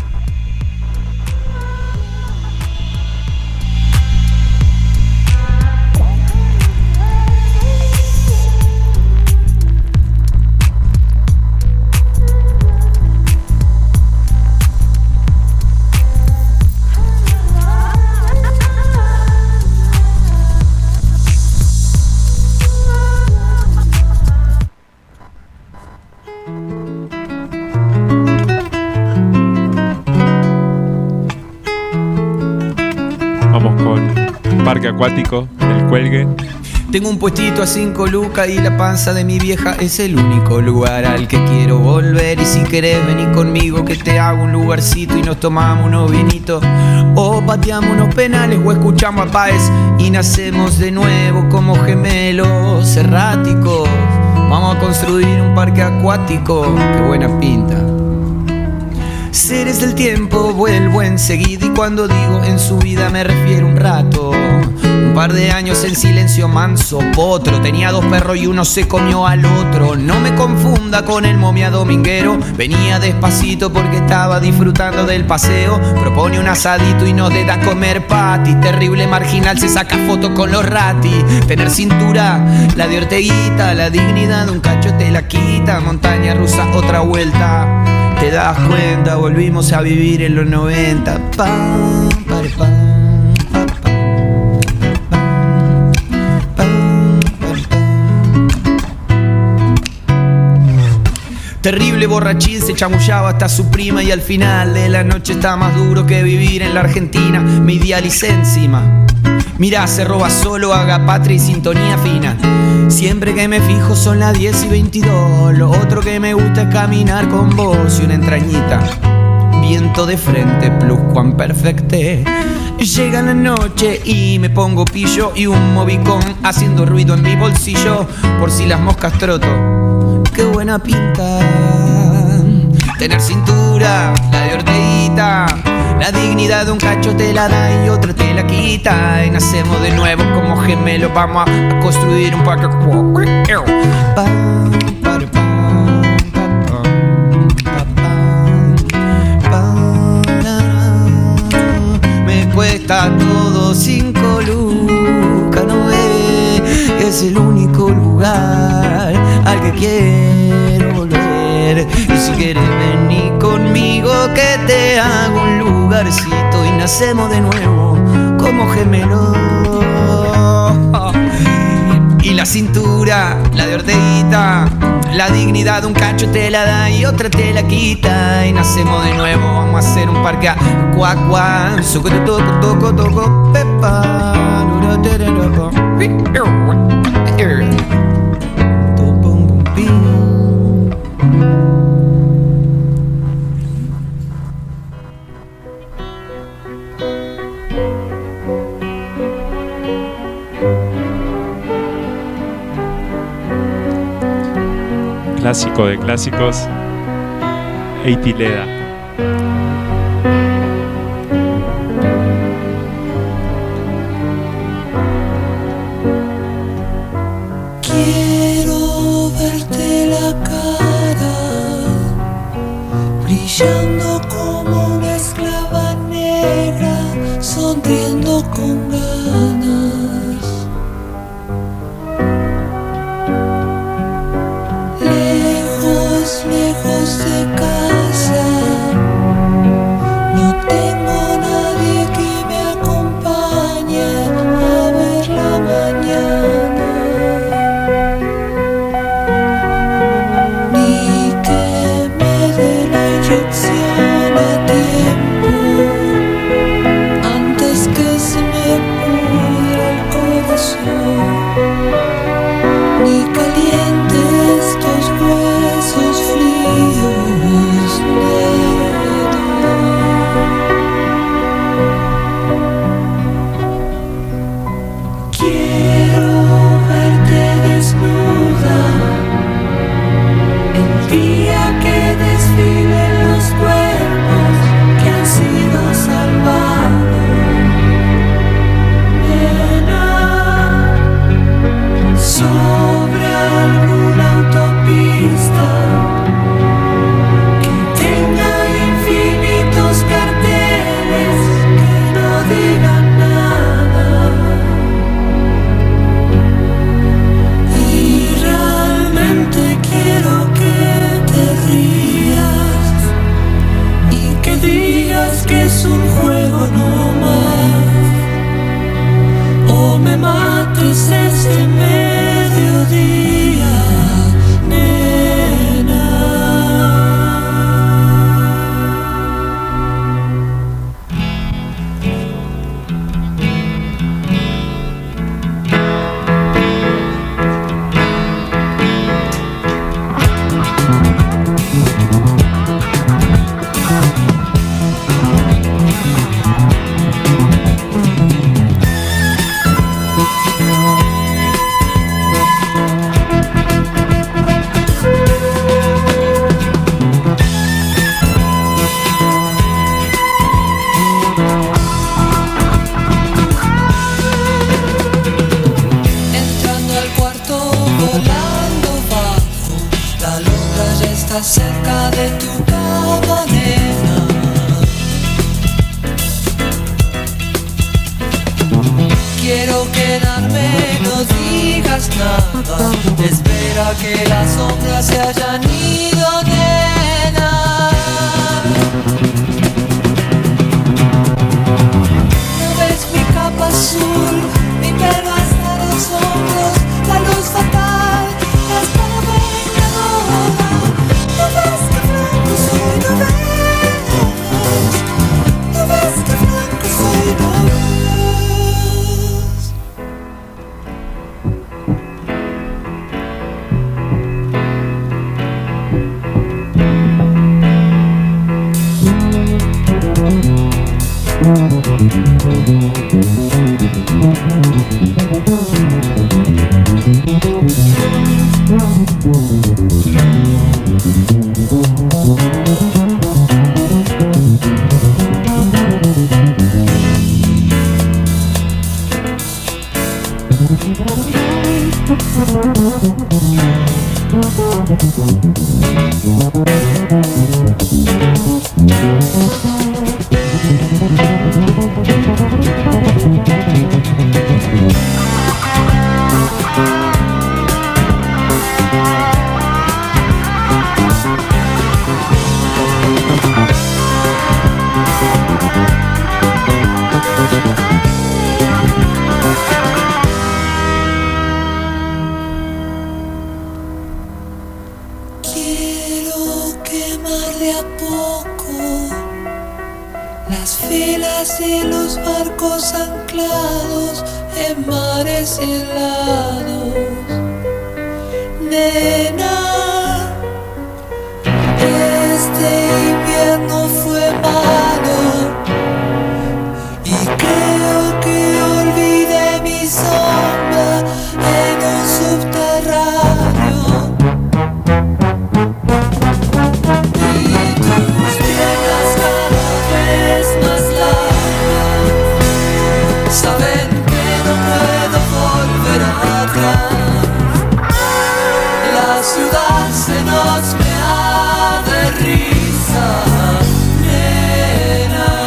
Parque acuático, el Cuelgue. Tengo un puestito a cinco lucas y la panza de mi vieja es el único lugar al que quiero volver. Y si querés venir conmigo que te hago un lugarcito y nos tomamos unos vinitos, o pateamos unos penales o escuchamos a Páez y nacemos de nuevo como gemelos erráticos. Vamos a construir un parque acuático, qué buena pinta. Seres del tiempo vuelvo enseguida, y cuando digo en su vida me refiero un rato. Un par de años en silencio manso potro. Tenía dos perros y uno se comió al otro. No me confunda con el momia dominguero. Venía despacito porque estaba disfrutando del paseo. Propone un asadito y nos da a comer pati. Terrible marginal se saca fotos con los ratis. Tener cintura, la de Orteguita. La dignidad de un cacho te la quita. Montaña rusa, otra vuelta. Te das cuenta, volvimos a vivir en los noventa. Pam, pare, pam. Terrible borrachín, se chamullaba hasta su prima y al final de la noche está más duro que vivir en la Argentina. Me idealicé encima. Mirá, se roba solo, haga patria y sintonía fina. Siempre que me fijo son las diez y veintidós. Lo otro que me gusta es caminar con vos y una entrañita. Viento de frente, plus cuan perfecte. Llega la noche y me pongo pillo y un movicón haciendo ruido en mi bolsillo por si las moscas troto. Qué buena pinta tener cintura, la de Orteguita. La dignidad de un cacho te la da y otra te la quita. Y nacemos de nuevo como gemelos. Vamos a, a construir un parque. Me cuesta todo cinco lucas, no ve. Es el único lugar al que quiero volver. Y si quieres venir conmigo que te hago un lugarcito y nacemos de nuevo como gemelos. Y la cintura, la de Orteguita, la dignidad de un cacho te la da y otra te la quita. Y nacemos de nuevo, vamos a hacer un parque a cuac cuac. Soco te toco, toco, toco, pepa. Clásico de clásicos, Eitileda. Quiero verte la cara, brillando como una esclava negra, sonriendo con ganas. Lejos de casa, no tengo nadie que me acompañe a ver la mañana, ni que me dé la inyección a tiempo, antes que se me pudra el corazón, ni caliente estos huesos fríos, negros. Quiero verte desnuda el día que desfilen los cuerpos que han sido salvados. Nena, sobre alguna autopista que tenga infinitos carteles que no digan nada. Y realmente quiero que te rías y que digas que es un juego no más, o me mates este mediodía, nena. Entrando al cuarto, volando bajo, la luna ya está cerca de tu cama, nena. Quiero quedarme, no digas nada, espera que las sombras se hayan ido, nena. ¿No ves mi capa azul, mi pelo hasta los hombros, la luz fatal, la espada vengadora? ¿No Quiero quemar de a poco las filas de los barcos anclados en mares helados. Nena, este invierno fue malo y creo que olvidé mi sombra en un subterráneo. Y tus piernas cada vez más largas saben que no puedo volver atrás. La ciudad se nos mea de risa, nena.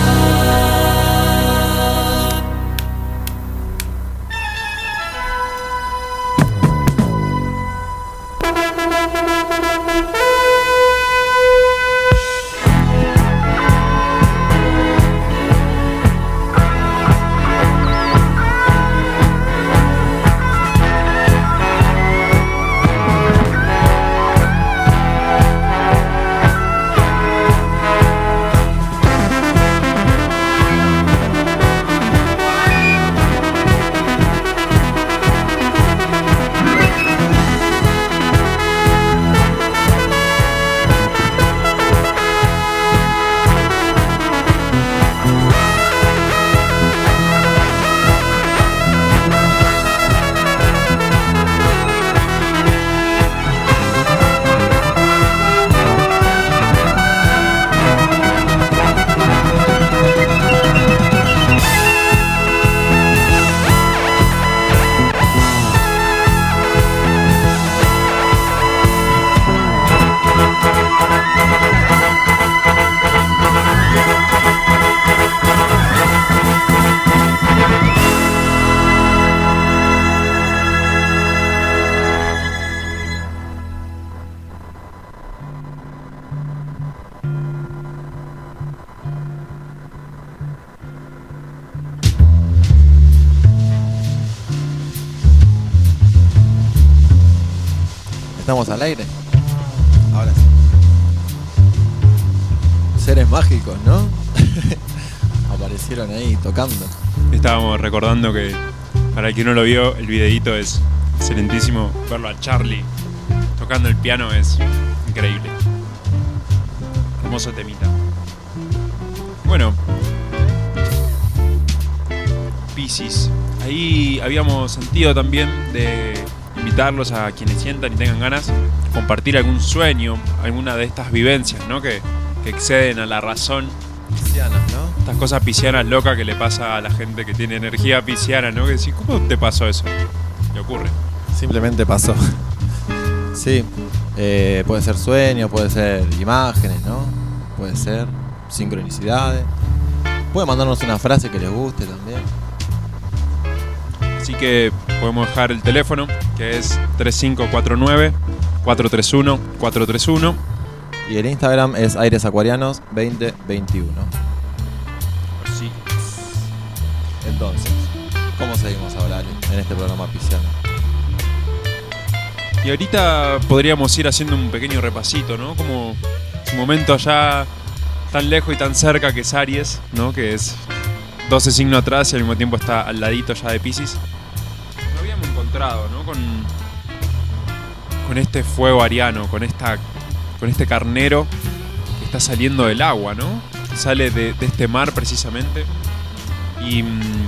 Estamos al aire. Ahora sí. Seres mágicos, ¿no? Aparecieron ahí tocando. Estábamos recordando que, para el que no lo vio, el videíto es excelentísimo. Verlo a Charlie tocando el piano es increíble. Hermoso temita. Bueno, Piscis. Ahí habíamos sentido también de invitarlos a quienes sientan y tengan ganas, compartir algún sueño, alguna de estas vivencias, ¿no? Que, que exceden a la razón. Piscianas, ¿no? Estas cosas piscianas locas que le pasa a la gente que tiene energía pisciana, ¿no? Que decís, ¿cómo te pasó eso? ¿Qué ocurre? Simplemente pasó. Sí, eh, puede ser sueño, puede ser imágenes, ¿no? Puede ser sincronicidades. Puede mandarnos una frase que les guste también. Así que podemos dejar el teléfono, que es tres cinco cuatro nueve, cuatro tres uno, cuatro tres uno. Y el Instagram es Aires Acuarianos veinte veintiuno. Así. Entonces, ¿cómo seguimos a hablar en este programa pisciano? Y ahorita podríamos ir haciendo un pequeño repasito, ¿no? Como su momento allá tan lejos y tan cerca que es Aries, ¿no? Que es doce signos atrás y al mismo tiempo está al ladito ya de Piscis. Lo habíamos encontrado, ¿no? Con, con este fuego ariano, con esta, con este carnero que está saliendo del agua, ¿no? Sale de, de este mar precisamente Y,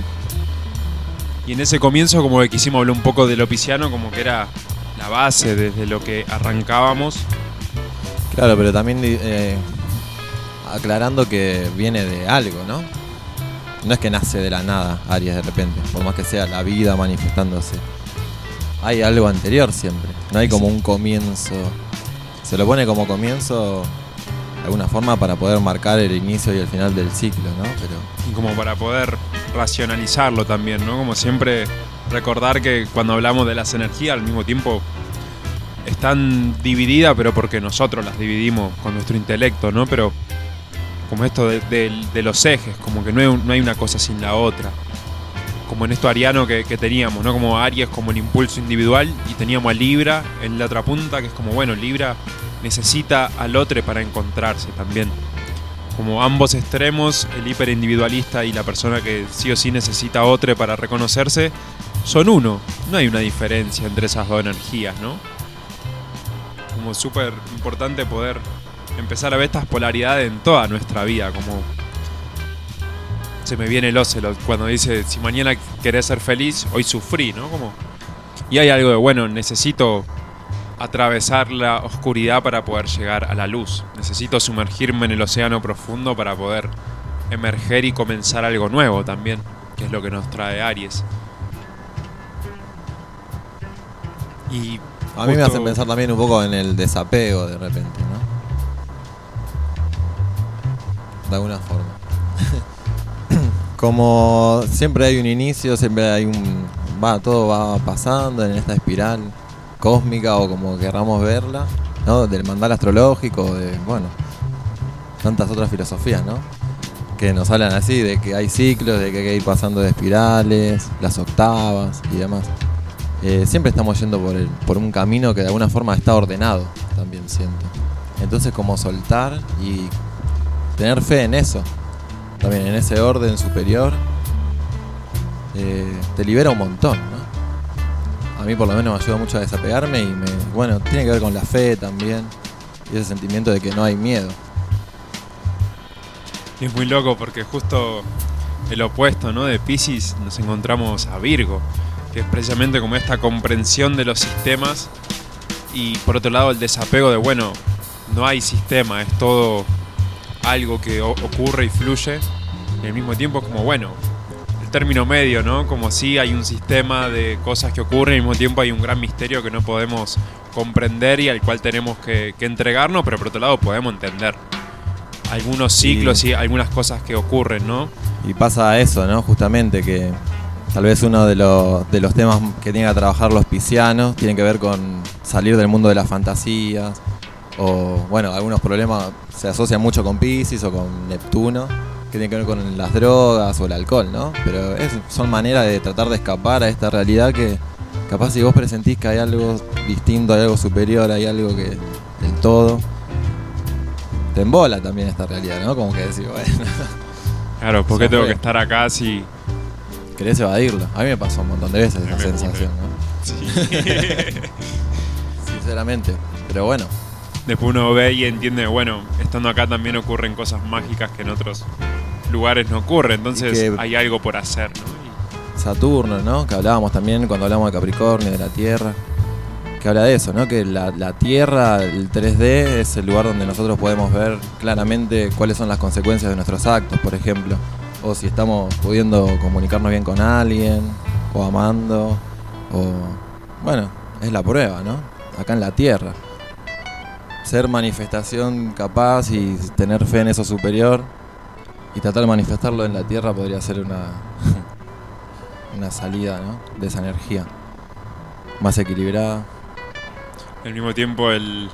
y en ese comienzo como que quisimos hablar un poco de lo pisciano, como que era la base desde lo que arrancábamos. Claro, pero también eh, aclarando que viene de algo, ¿no? No es que nace de la nada Aries de repente, por más que sea la vida manifestándose. Hay algo anterior siempre, no hay como un comienzo. Se lo pone como comienzo de alguna forma para poder marcar el inicio y el final del ciclo, ¿no? Pero... Y como para poder racionalizarlo también, ¿no? Como siempre recordar que cuando hablamos de las energías al mismo tiempo están divididas, pero porque nosotros las dividimos con nuestro intelecto, ¿no? Pero como esto de, de, de los ejes, como que no hay, no hay una cosa sin la otra. Como en esto ariano que, que teníamos, ¿no? Como Aries como el impulso individual y teníamos a Libra en la otra punta, que es como, bueno, Libra necesita al otro para encontrarse también. Como ambos extremos, el hiperindividualista y la persona que sí o sí necesita a otro para reconocerse, son uno. No hay una diferencia entre esas dos energías, ¿no? Como súper importante poder empezar a ver estas polaridades en toda nuestra vida, como... Se me viene el Ocelot cuando dice, si mañana querés ser feliz, hoy sufrí, ¿no? Como... Y hay algo de, bueno, necesito atravesar la oscuridad para poder llegar a la luz. Necesito sumergirme en el océano profundo para poder emerger y comenzar algo nuevo también, que es lo que nos trae Aries. Y a mí me hace pensar también un poco en el desapego de repente, ¿no? De alguna forma. Como siempre hay un inicio, siempre hay un... va, todo va pasando en esta espiral cósmica o como querramos verla, ¿no? Del mandala astrológico, de, bueno, tantas otras filosofías, ¿no? Que nos hablan así, de que hay ciclos, de que hay que ir pasando de espirales, las octavas y demás. Eh, siempre estamos yendo por, el, por un camino que de alguna forma está ordenado, también siento. Entonces como soltar y tener fe en eso, también en ese orden superior, eh, te libera un montón, ¿no? A mí por lo menos me ayuda mucho a desapegarme y me, bueno, tiene que ver con la fe también y ese sentimiento de que no hay miedo. Y es muy loco porque justo el opuesto, ¿no? De Piscis nos encontramos a Virgo, que es precisamente como esta comprensión de los sistemas y por otro lado el desapego de, bueno, no hay sistema, es todo algo que o- ocurre y fluye. Y al mismo tiempo es como, bueno, el término medio, ¿no? Como si hay un sistema de cosas que ocurren y al mismo tiempo hay un gran misterio que no podemos comprender y al cual tenemos que, que entregarnos, pero por otro lado podemos entender algunos ciclos y, y algunas cosas que ocurren, ¿no? Y pasa eso, ¿no? Justamente que tal vez uno de los, de los temas que tienen que trabajar los piscianos tiene que ver con salir del mundo de las fantasías o, bueno, algunos problemas se asocian mucho con Piscis o con Neptuno, que tienen que ver con las drogas o el alcohol, ¿no? Pero es, son maneras de tratar de escapar a esta realidad que capaz si vos presentís que hay algo distinto, hay algo superior, hay algo que del todo, te embola también esta realidad, ¿no? Como que decís, bueno... Claro, ¿por qué tengo que estar acá si...? Querés evadirlo. A mí me pasó un montón de veces esa sensación, ¿no? Sí. Sinceramente. Pero bueno. Después uno ve y entiende, bueno, estando acá también ocurren cosas mágicas que en otros lugares no ocurren. Entonces que hay algo por hacer, ¿no? Saturno, ¿no? Que hablábamos también cuando hablamos de Capricornio, de la Tierra. Que habla de eso, ¿no? Que la, la Tierra, el tres D, es el lugar donde nosotros podemos ver claramente cuáles son las consecuencias de nuestros actos, por ejemplo. O si estamos pudiendo comunicarnos bien con alguien, o amando, o... Bueno, es la prueba, ¿no? Acá en la Tierra. Ser manifestación capaz y tener fe en eso superior y tratar de manifestarlo en la Tierra podría ser una, una salida, ¿no? De esa energía. Más equilibrada. Al mismo tiempo el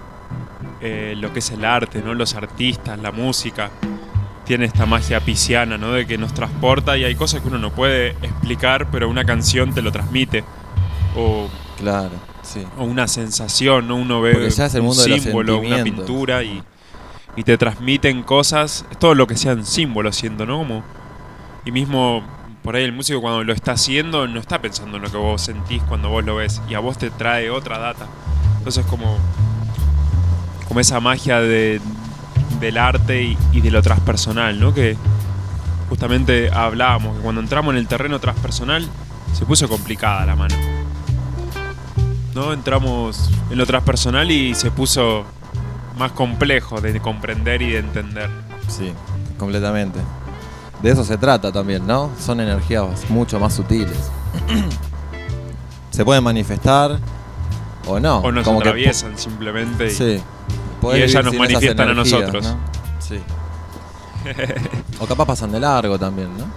eh, lo que es el arte, ¿no? Los artistas, la música, tiene esta magia pisciana, ¿no? De que nos transporta y hay cosas que uno no puede explicar, pero una canción te lo transmite. O, claro, sí. O una sensación, ¿no? Uno ve ya es el un mundo símbolo, de los una pintura y, y te transmiten cosas, todo lo que sean símbolos, siendo, ¿no? Como, y mismo por ahí el músico cuando lo está haciendo no está pensando en lo que vos sentís cuando vos lo ves y a vos te trae otra data. Entonces como, como esa magia de, del arte y, y de lo transpersonal, ¿no? Que, justamente hablábamos que cuando entramos en el terreno transpersonal se puso complicada la mano. ¿No? Entramos en lo transpersonal y se puso más complejo de comprender y de entender. Sí, completamente. De eso se trata también, ¿no? Son energías mucho más sutiles. Se pueden manifestar o no. O nos como atraviesan que, simplemente y, sí. y ellas nos manifiestan a nosotros. ¿no? Sí. O capaz pasan de largo también, ¿no?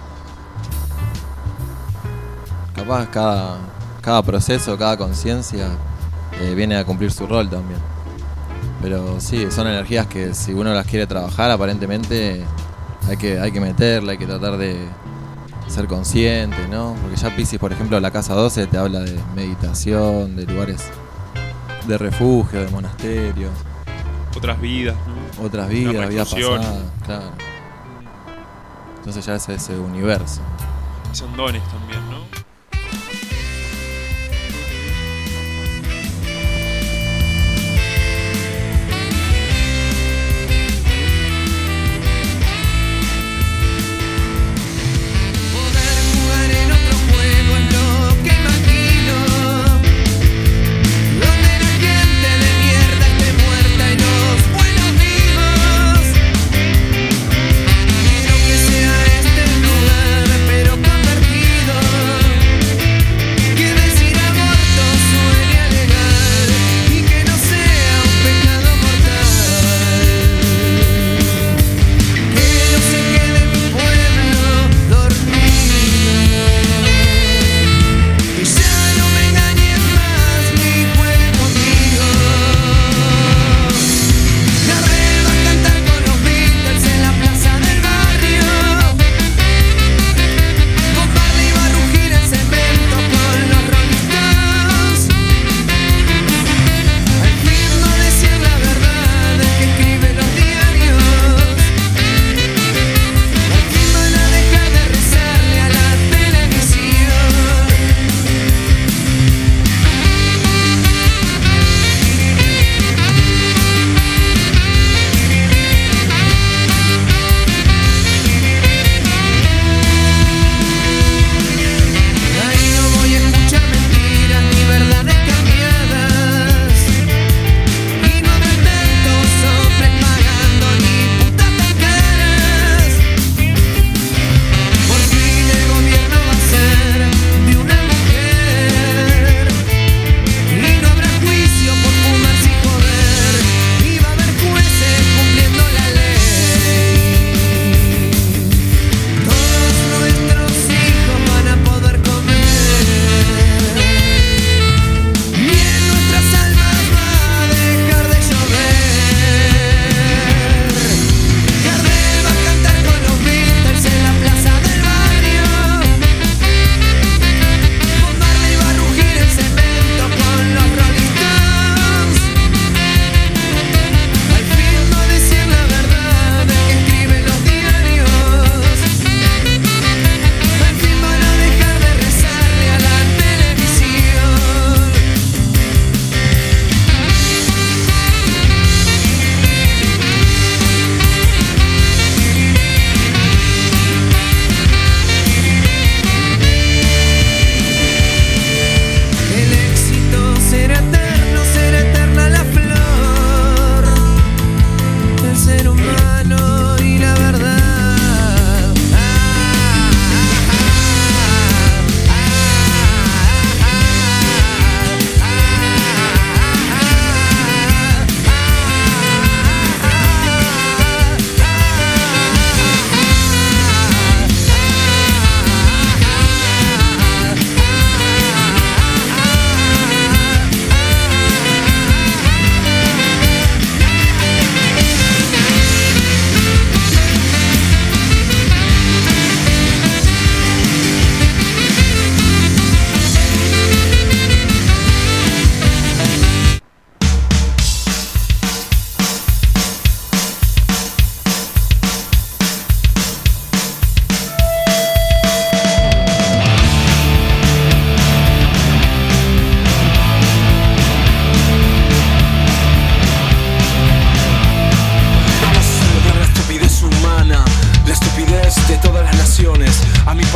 Capaz cada, cada proceso, cada conciencia eh, viene a cumplir su rol también. Pero sí, son energías que si uno las quiere trabajar, aparentemente hay que, hay que meterla, hay que tratar de ser consciente, ¿no? Porque ya Piscis, por ejemplo, la casa doce te habla de meditación, de lugares de refugio, de monasterios. Otras vidas, ¿no? Otras vidas, vidas pasadas, claro. Entonces ya es ese universo. Son dones también, ¿no? Quiero que sea este lugar, pero convertido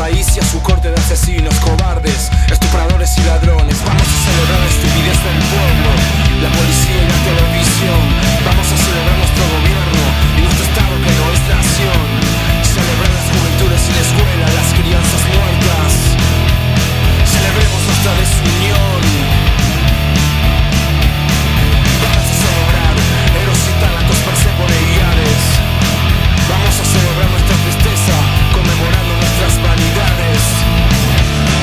país y a su corte de asesinos, cobardes, estupradores y ladrones. Vamos a celebrar la estupidez del pueblo, la policía y la televisión. Vamos a celebrar nuestro gobierno y nuestro estado que no es nación. Celebrar las juventudes y la escuela, las crianzas muertas. Celebremos nuestra desunión. Vamos a celebrar héroes y tánatos, Perséfone y Hades. Vamos a celebrar nuestra tristeza, conmemorando nuestras vanidades.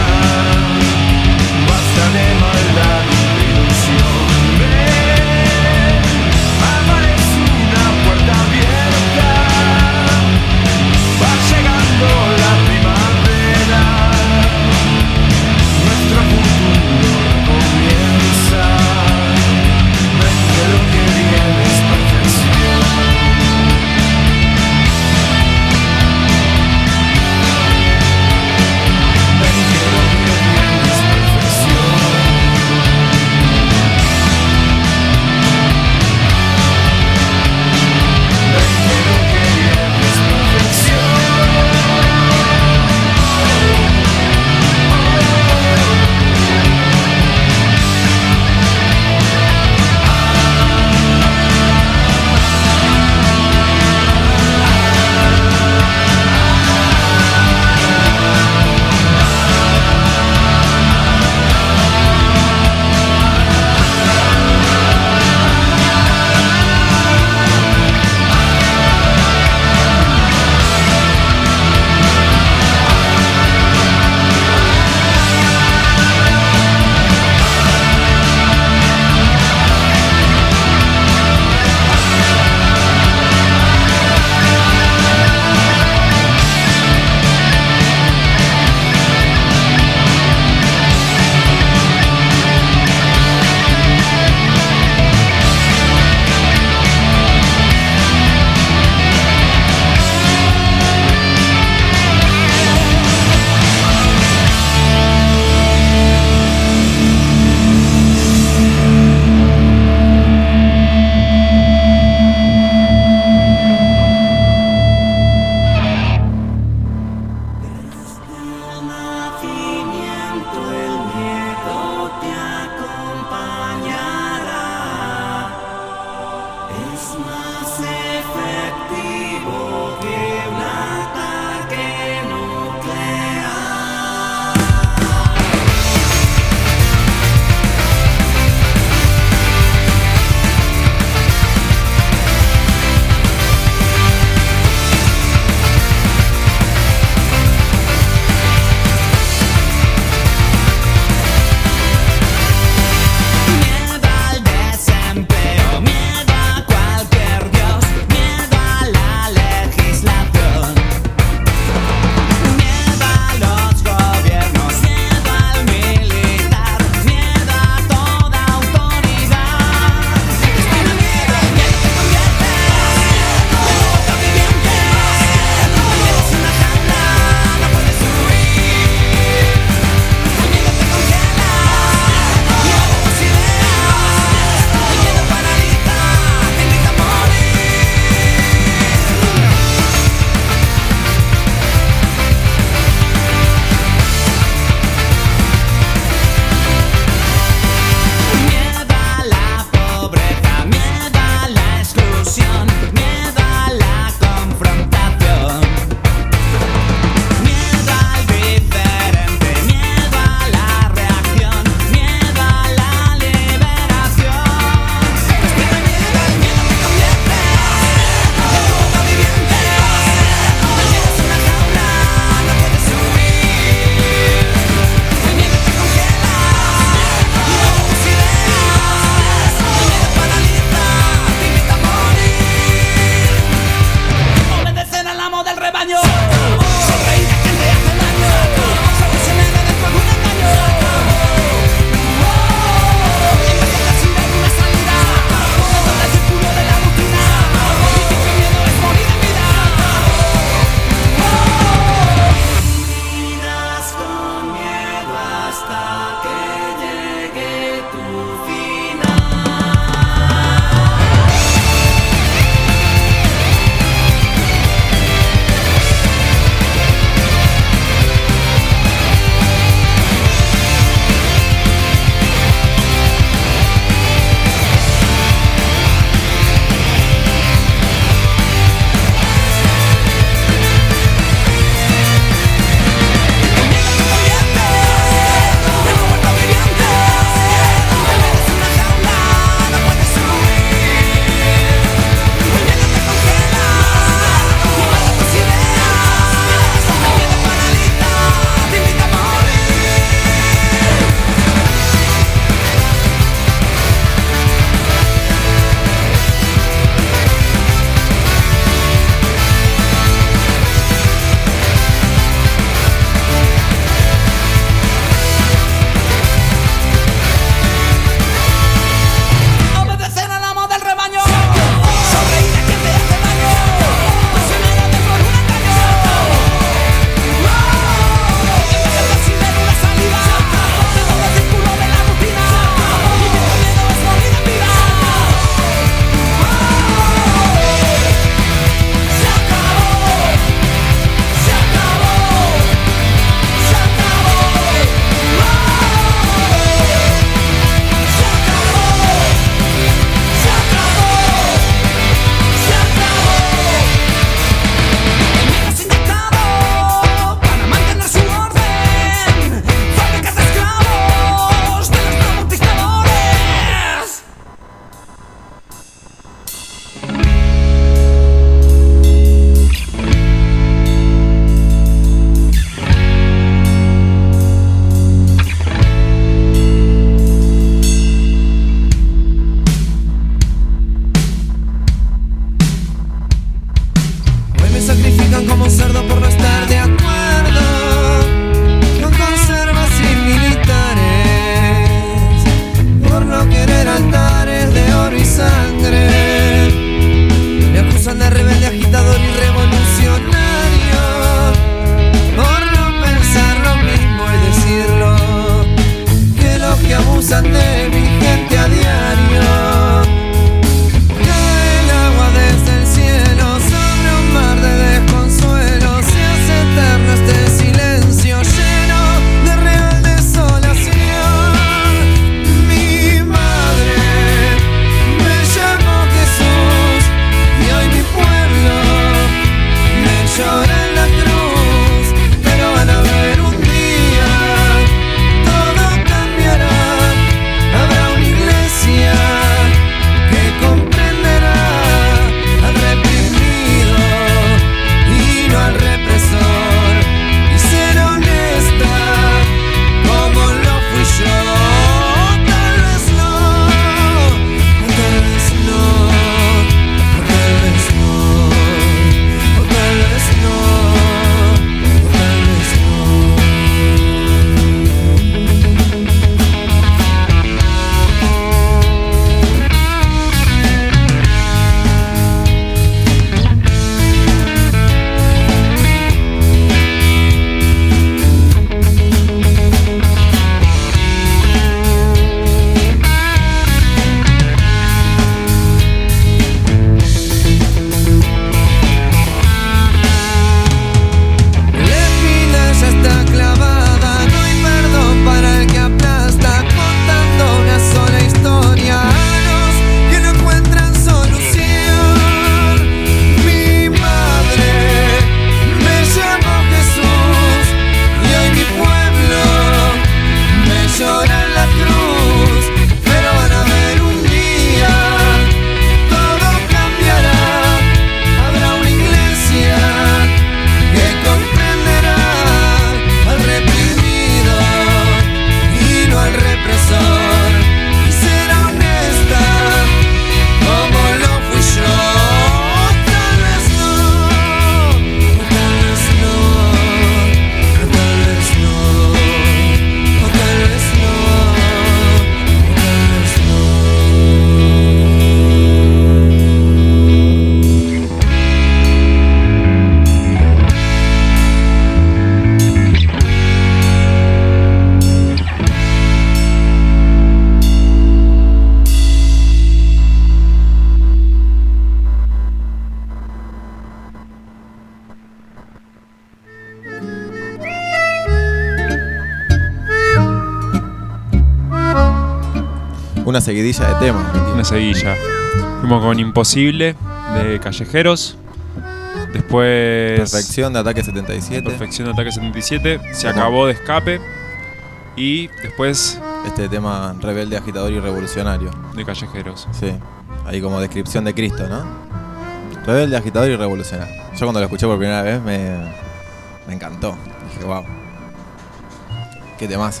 Una seguidilla de temas. Una seguidilla. Fuimos con Imposible de Callejeros. Después. Perfección de Ataque setenta y siete. Perfección de Ataque setenta y siete. Se acabó de Escape. Y después. Este tema Rebelde, Agitador y Revolucionario. De Callejeros. Sí. Ahí como descripción de Cristo, ¿no? Rebelde, Agitador y Revolucionario. Yo cuando lo escuché por primera vez me, me encantó. Dije, wow. Qué temazo.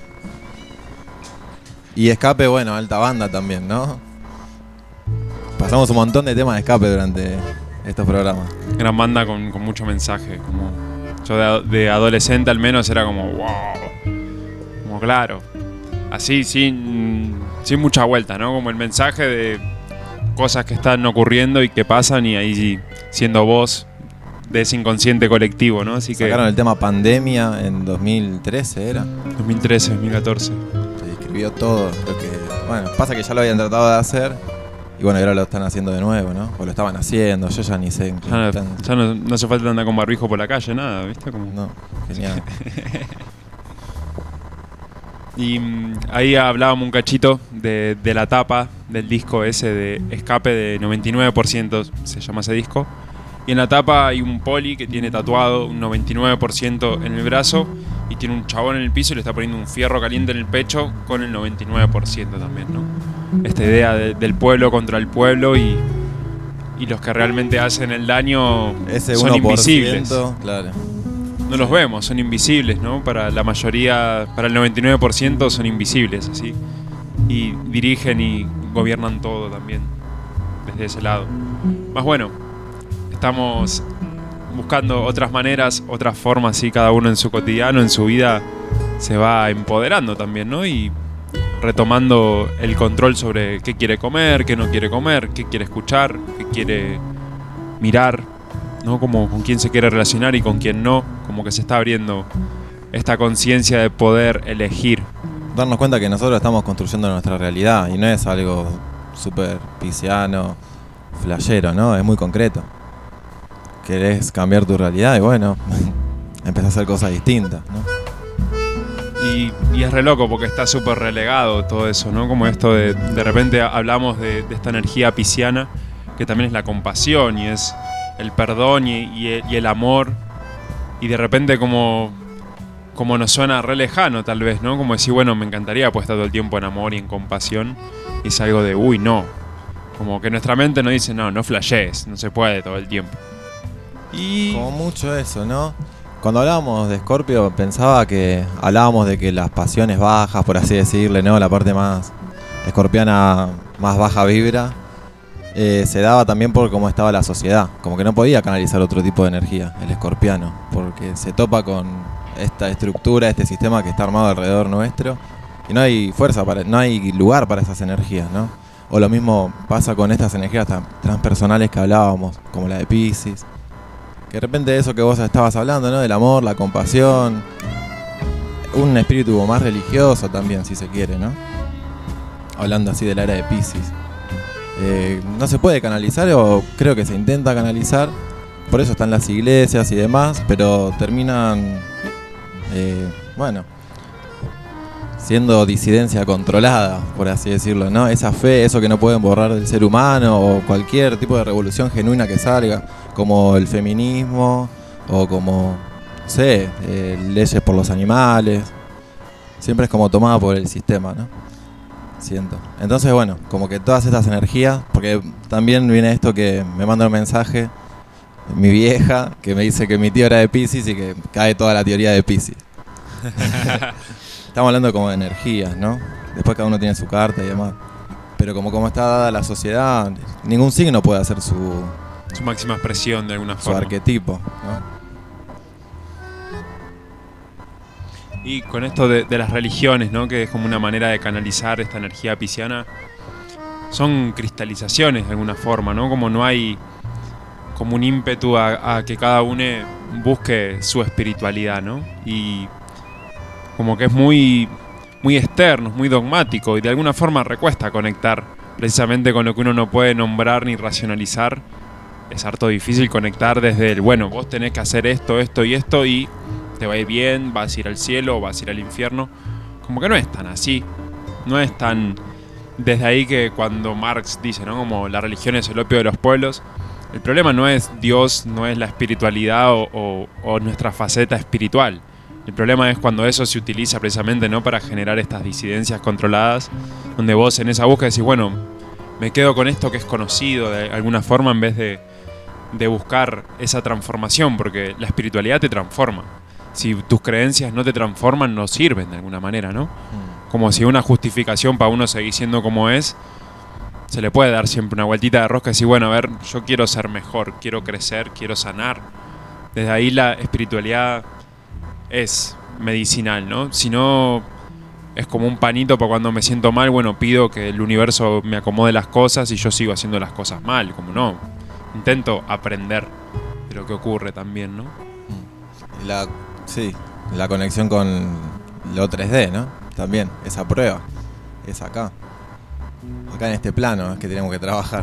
Y Escape, bueno, alta banda también, ¿no? Pasamos un montón de temas de Escape durante estos programas. Gran banda con, con mucho mensaje. Como yo de, de adolescente al menos era como wow. Como claro. Así, sin, sin mucha vuelta, ¿no? Como el mensaje de cosas que están ocurriendo y que pasan y ahí siendo voz de ese inconsciente colectivo, ¿no? Así que sacaron el tema Pandemia en dos mil trece, ¿era? dos mil trece, dos mil catorce. Se describió todo lo que... Bueno, pasa que ya lo habían tratado de hacer y bueno, ahora lo están haciendo de nuevo, ¿no? O lo estaban haciendo, yo ya ni sé. En ya no, ya no, no hace falta andar con barbijo por la calle, nada, ¿viste? Como... No, genial. Y mmm, ahí hablábamos un cachito de, de la tapa del disco ese de Escape de noventa y nueve por ciento, se llama ese disco. Y en la tapa hay un poli que tiene tatuado un noventa y nueve por ciento en el brazo y tiene un chabón en el piso y le está poniendo un fierro caliente en el pecho con el noventa y nueve por ciento también, ¿no? Esta idea de, del pueblo contra el pueblo y, y los que realmente hacen el daño ese son uno por ciento, invisibles. Claro. No los vemos, son invisibles, ¿no? Para la mayoría, para el noventa y nueve por ciento son invisibles, ¿sí? Y dirigen y gobiernan todo también, desde ese lado. Más bueno, estamos buscando otras maneras, otras formas, ¿sí? Cada uno en su cotidiano, en su vida, se va empoderando también, ¿no? Y retomando el control sobre qué quiere comer, qué no quiere comer, qué quiere escuchar, qué quiere mirar, ¿no? Como con quién se quiere relacionar y con quién no, como que se está abriendo esta conciencia de poder elegir. Darnos cuenta que nosotros estamos construyendo nuestra realidad y no es algo súper pisciano, flashero, ¿no? Es muy concreto. Querés cambiar tu realidad y bueno, empezás a hacer cosas distintas, ¿no? Y, y es re loco porque está súper relegado todo eso, ¿no? Como esto de, de repente hablamos de, de esta energía pisciana, que también es la compasión y es el perdón y, y, el, y el amor, y de repente como, como nos suena re lejano tal vez, ¿no? Como decir, bueno, me encantaría pues estar todo el tiempo en amor y en compasión, y es algo de, uy, no. Como que nuestra mente nos dice, no, no flashees, no se puede todo el tiempo. Y... como mucho eso, ¿no? Cuando hablábamos de Scorpio pensaba que hablábamos de que las pasiones bajas, por así decirle, ¿no? La parte más escorpiana, más baja vibra, eh, se daba también por cómo estaba la sociedad. Como que no podía canalizar otro tipo de energía, el escorpiano, porque se topa con esta estructura, este sistema que está armado alrededor nuestro y no hay fuerza, para, no hay lugar para esas energías, ¿no? O lo mismo pasa con estas energías transpersonales que hablábamos, como la de Piscis. Que de repente eso que vos estabas hablando, ¿no? Del amor, la compasión, un espíritu más religioso también, si se quiere, ¿no? Hablando así de la era de Piscis. Eh, no se puede canalizar, o creo que se intenta canalizar, por eso están las iglesias y demás, pero terminan, eh, bueno, siendo disidencia controlada, por así decirlo, ¿no? Esa fe, eso que no pueden borrar del ser humano, o cualquier tipo de revolución genuina que salga, como el feminismo, o como, no sé, eh, leyes por los animales, siempre es como tomada por el sistema, ¿no? Siento. Entonces, bueno, como que todas estas energías, porque también viene esto que me manda un mensaje mi vieja, que me dice que mi tío era de Piscis y que cae toda la teoría de Piscis. Estamos hablando como de energías, ¿no? Después cada uno tiene su carta y demás. Pero como, como está dada la sociedad, ningún signo puede hacer su... su máxima expresión de alguna su forma. Su arquetipo, ¿no? Y con esto de, de las religiones, ¿no? Que es como una manera de canalizar esta energía pisciana, son cristalizaciones de alguna forma, ¿no? Como no hay como un ímpetu a, a que cada uno busque su espiritualidad, ¿no? Y como que es muy, muy externo, muy dogmático y de alguna forma recuesta conectar precisamente con lo que uno no puede nombrar ni racionalizar. Es harto difícil conectar desde el, bueno, vos tenés que hacer esto, esto y esto y te va a ir bien, vas a ir al cielo o vas a ir al infierno. Como que no es tan así, no es tan desde ahí que cuando Marx dice, ¿no? Como la religión es el opio de los pueblos, el problema no es Dios, no es la espiritualidad o, o, o nuestra faceta espiritual. El problema es cuando eso se utiliza precisamente, ¿no? Para generar estas disidencias controladas, donde vos en esa búsqueda decís, bueno, me quedo con esto que es conocido de alguna forma en vez de, de buscar esa transformación, porque la espiritualidad te transforma. Si tus creencias no te transforman, no sirven de alguna manera, ¿no? Como si una justificación para uno seguir siendo como es, se le puede dar siempre una vueltita de rosca y decir, bueno, a ver, yo quiero ser mejor, quiero crecer, quiero sanar. Desde ahí la espiritualidad es medicinal, ¿no? Si no, es como un panito para cuando me siento mal, bueno, pido que el universo me acomode las cosas y yo sigo haciendo las cosas mal, como no. Intento aprender de lo que ocurre también, ¿no? La, sí, la conexión con lo tres D, ¿no? También, esa prueba, es acá. Acá en este plano es que tenemos que trabajar.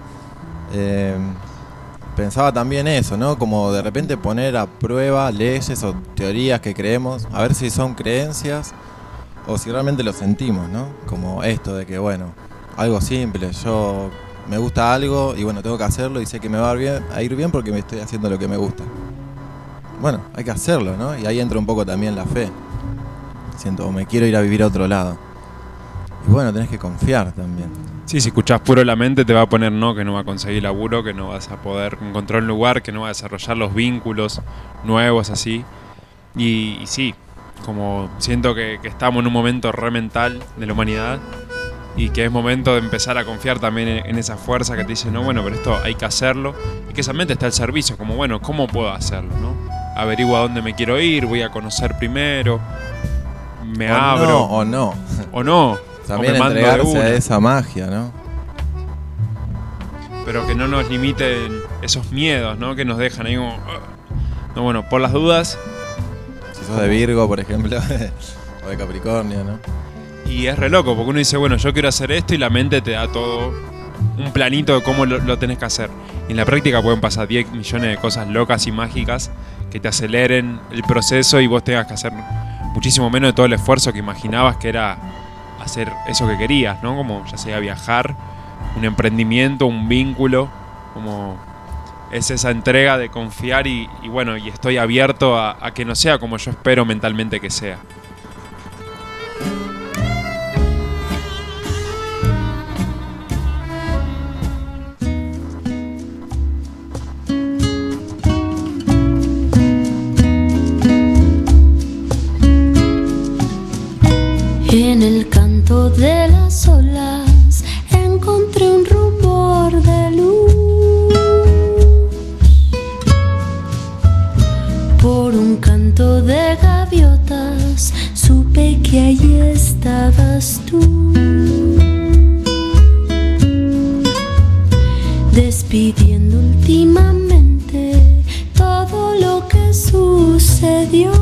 Eh, pensaba también eso, ¿no? Como de repente poner a prueba leyes o teorías que creemos, a ver si son creencias o si realmente lo sentimos, ¿no? Como esto de que, bueno, algo simple, yo me gusta algo y bueno, tengo que hacerlo y sé que me va a ir bien, a ir bien porque me estoy haciendo lo que me gusta. Bueno, hay que hacerlo, ¿no? Y ahí entra un poco también la fe. Siento, me quiero ir a vivir a otro lado. Y bueno, tenés que confiar también. Sí, si escuchás puro la mente te va a poner no, que no va a conseguir laburo, que no vas a poder encontrar un lugar, que no va a desarrollar los vínculos nuevos así. Y, y sí, como siento que, que estamos en un momento re mental de la humanidad y que es momento de empezar a confiar también en, en esa fuerza que te dice, no, bueno, pero esto hay que hacerlo. Y que esa mente está al servicio, como bueno, ¿cómo puedo hacerlo, no? Averiguo a dónde me quiero ir, voy a conocer primero, me o abro. No, o no. O no. También o me entregarse mando de una. a esa magia, ¿no? Pero que no nos limiten esos miedos, ¿no? Que nos dejan ahí como... No, bueno, por las dudas... Si sos de Virgo, por ejemplo, o de Capricornio, ¿no? Y es re loco, porque uno dice, bueno, yo quiero hacer esto y la mente te da todo un planito de cómo lo, lo tenés que hacer. Y en la práctica pueden pasar diez millones de cosas locas y mágicas que te aceleren el proceso y vos tengas que hacer muchísimo menos de todo el esfuerzo que imaginabas que era hacer eso que querías, ¿no? Como ya sea viajar, un emprendimiento, un vínculo, como es esa entrega de confiar y, y bueno, y estoy abierto a, a que no sea como yo espero mentalmente que sea. En el canto de las olas encontré un rubor de luz. Por un canto de gaviotas supe que allí estabas tú. Despidiendo últimamente todo lo que sucedió.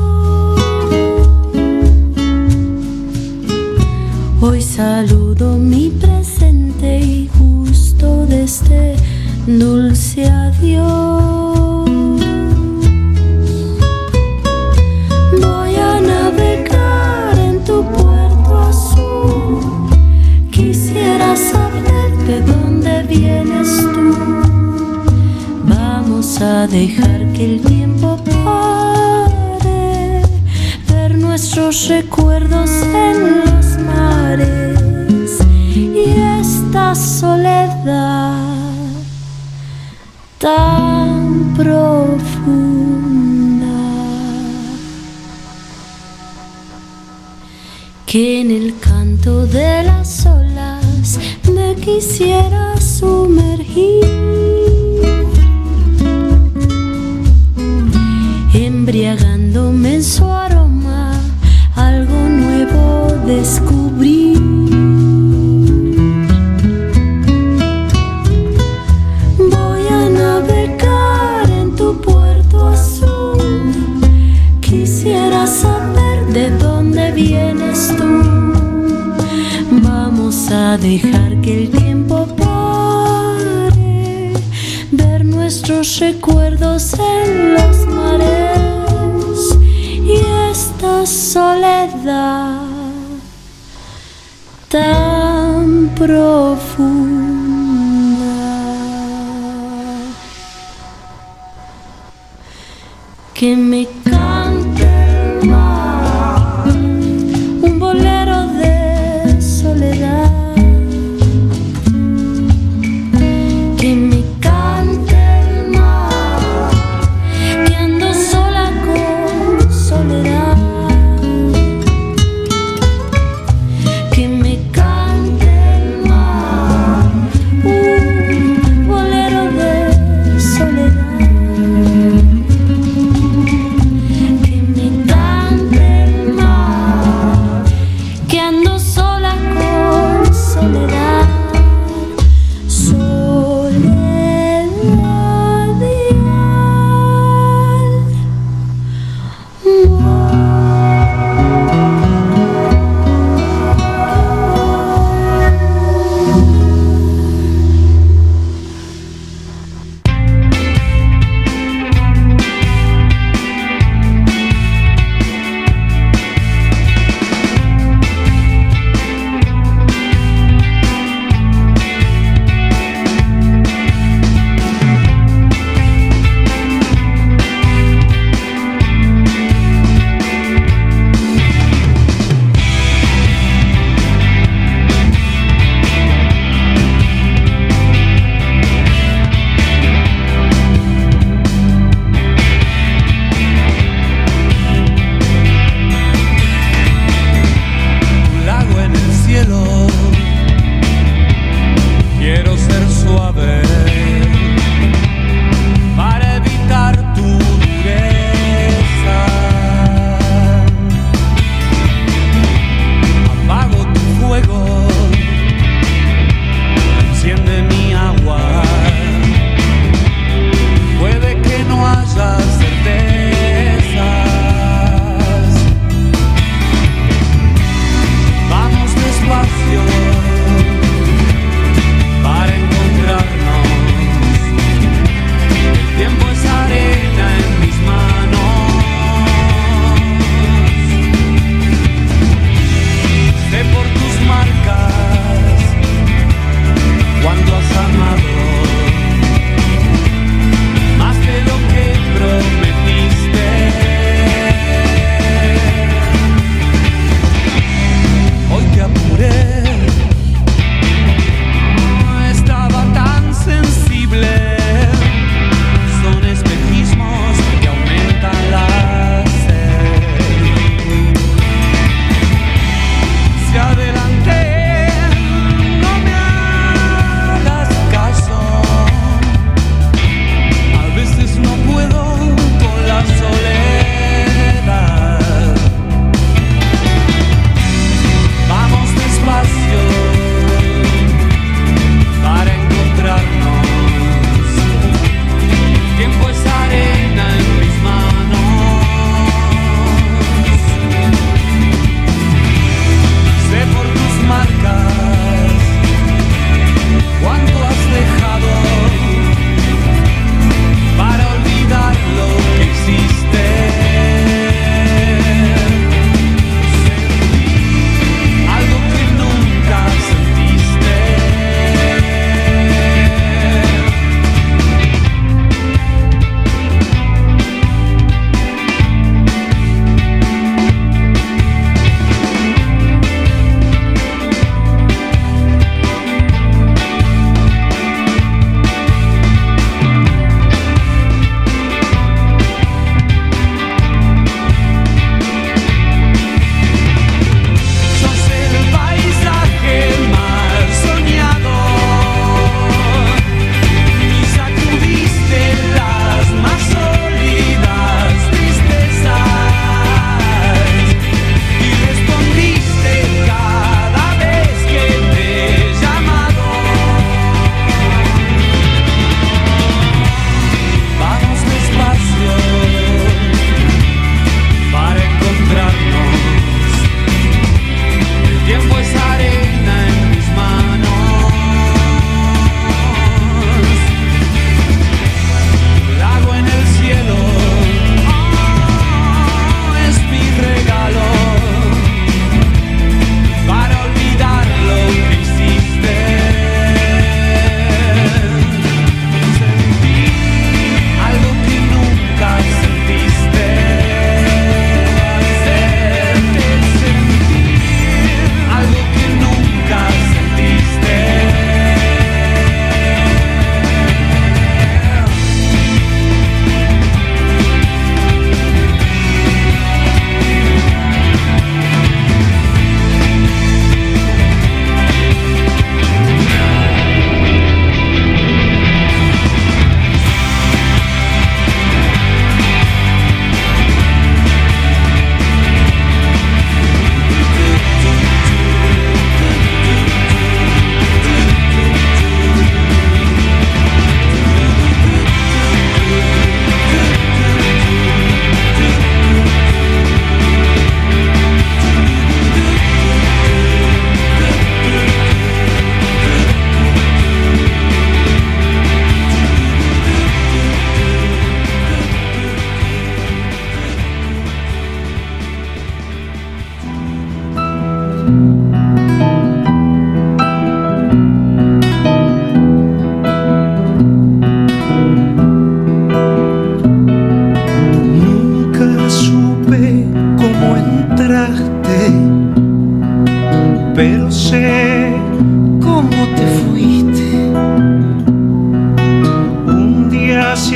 Hoy saludo mi presente y gusto de este dulce adiós. Voy a navegar en tu puerto azul. Quisiera saber de dónde vienes tú. Vamos a dejar que el tiempo pare, ver nuestros recuerdos en los mares y esta soledad tan profunda que en el canto de las olas me quisiera sumergir, embriagándome en su aroma, algo nuevo descubrí. Voy a navegar en tu puerto azul. Quisiera saber de dónde vienes tú. Vamos a dejar que el tiempo pare, ver nuestros recuerdos en los mares y esta soledad tan profunda. Que me cante el mar, un bolero de soledad. Que me cante el mar, que ando sola con soledad. Que me cante el mar, un bolero de soledad.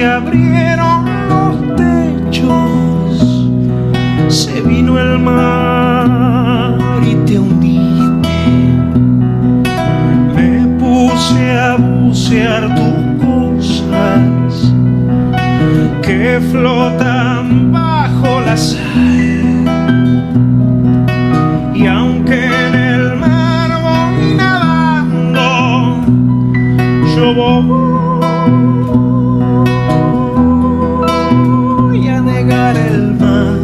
se abrieron los techos, se vino el mar y te hundiste. Me puse a bucear tus cosas que flotan bajo la sal. Y aunque en el mar voy nadando, yo voy a negar el mar.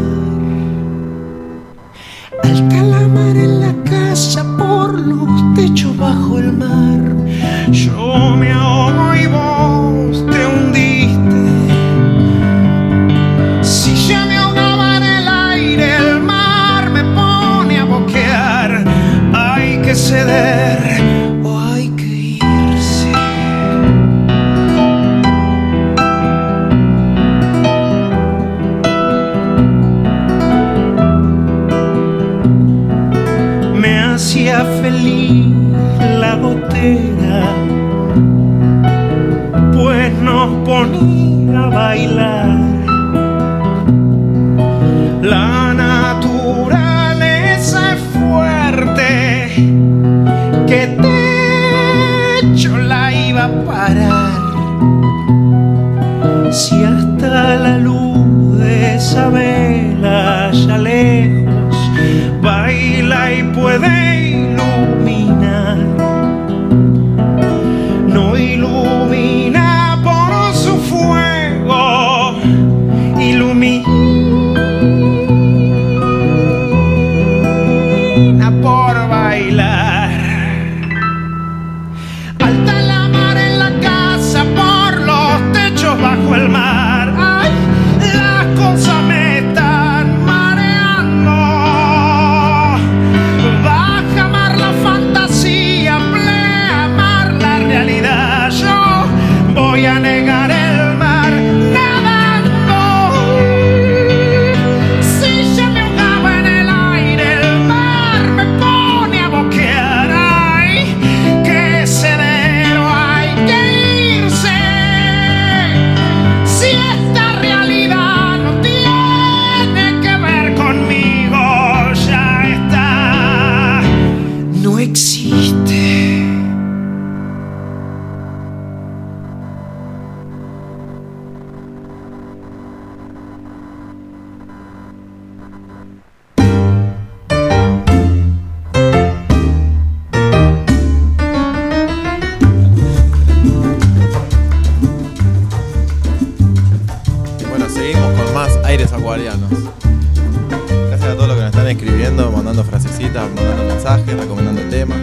Alta la mar en la casa, por los techos bajo el mar. Yo me ahogo y vos te hundiste. Si ya me ahogaba en el aire, el mar me pone a boquear. Hay que ceder o hay que irse. Me hacía feliz la gotera, pues nos ponía a bailar. La naturaleza es fuerte, que techo la iba a parar. Si hasta la luz de esa vela allá lejos baila y puede iluminar, no ilumina por su fuego, ilumina por bailar. Alta la mar en la casa, por los techos bajo el mar. Ay, las cosas me están mareando. Baja mar la fantasía, pleamar la realidad. Yo voy a negar el mar nadando. Si ya me ahogaba en el aire, el mar me pone a boquear. Hay que ceder o hay que irse. Si esta realidad no tiene que ver conmigo, ya está, no existe. Bueno, seguimos con más aires acuarianos. Gracias a todos los que nos están escribiendo, mandando frasecitas, mandando mensajes, recomendando temas.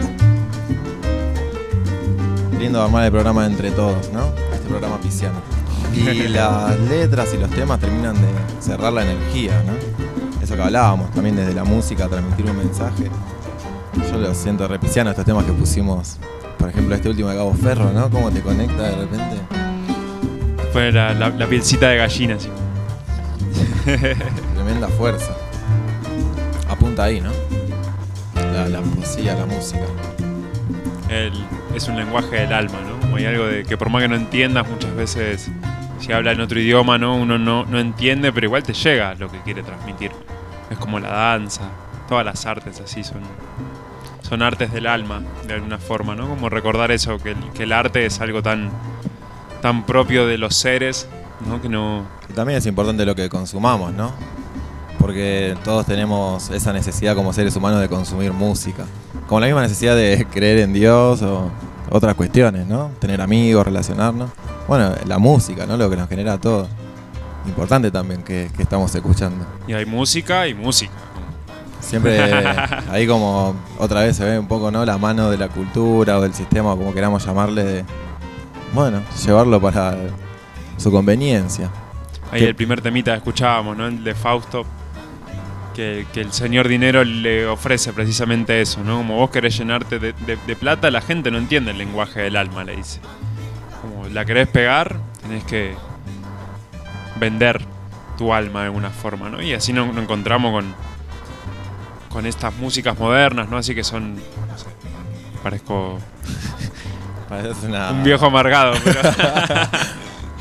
Lindo armar el programa entre todos, ¿no? Este programa pisciano. Y las letras y los temas terminan de cerrar la energía, ¿no? Eso que hablábamos, también desde la música, transmitir un mensaje. Yo lo siento re pisciano, estos temas que pusimos, por ejemplo, este último de Cabo Ferro, ¿no? Cómo te conecta de repente. Fue la, la, la pielcita de gallina, sí. Tremenda fuerza. Apunta ahí, ¿no? La, la poesía, la música. El, es un lenguaje del alma, ¿no? Como hay algo de que por más que no entiendas, muchas veces si habla en otro idioma, ¿no? Uno no, no entiende, pero igual te llega lo que quiere transmitir. Es como la danza, todas las artes así son, son artes del alma, de alguna forma, ¿no? Como recordar eso, que el, que el arte es algo tan, tan propio de los seres, ¿no? Que no... Y también es importante lo que consumamos, ¿no? Porque todos tenemos esa necesidad como seres humanos de consumir música. Como la misma necesidad de creer en Dios o otras cuestiones, ¿no? Tener amigos, relacionarnos. Bueno, la música, ¿no? Lo que nos genera a todos. Importante también que, que estamos escuchando. Y hay música y música. Siempre ahí como otra vez se ve un poco, ¿no? La mano de la cultura o del sistema, como queramos llamarle, de, bueno, llevarlo para su conveniencia. Ahí el primer temita que escuchábamos, ¿no? El de Fausto, que, que el señor dinero le ofrece precisamente eso, ¿no? Como vos querés llenarte de, de, de plata, la gente no entiende el lenguaje del alma, le dice. Como la querés pegar, tenés que vender tu alma de alguna forma, ¿no? Y así nos, nos encontramos con, con estas músicas modernas, ¿no? Así que son, no sé, parezco Parece una... un viejo amargado, pero...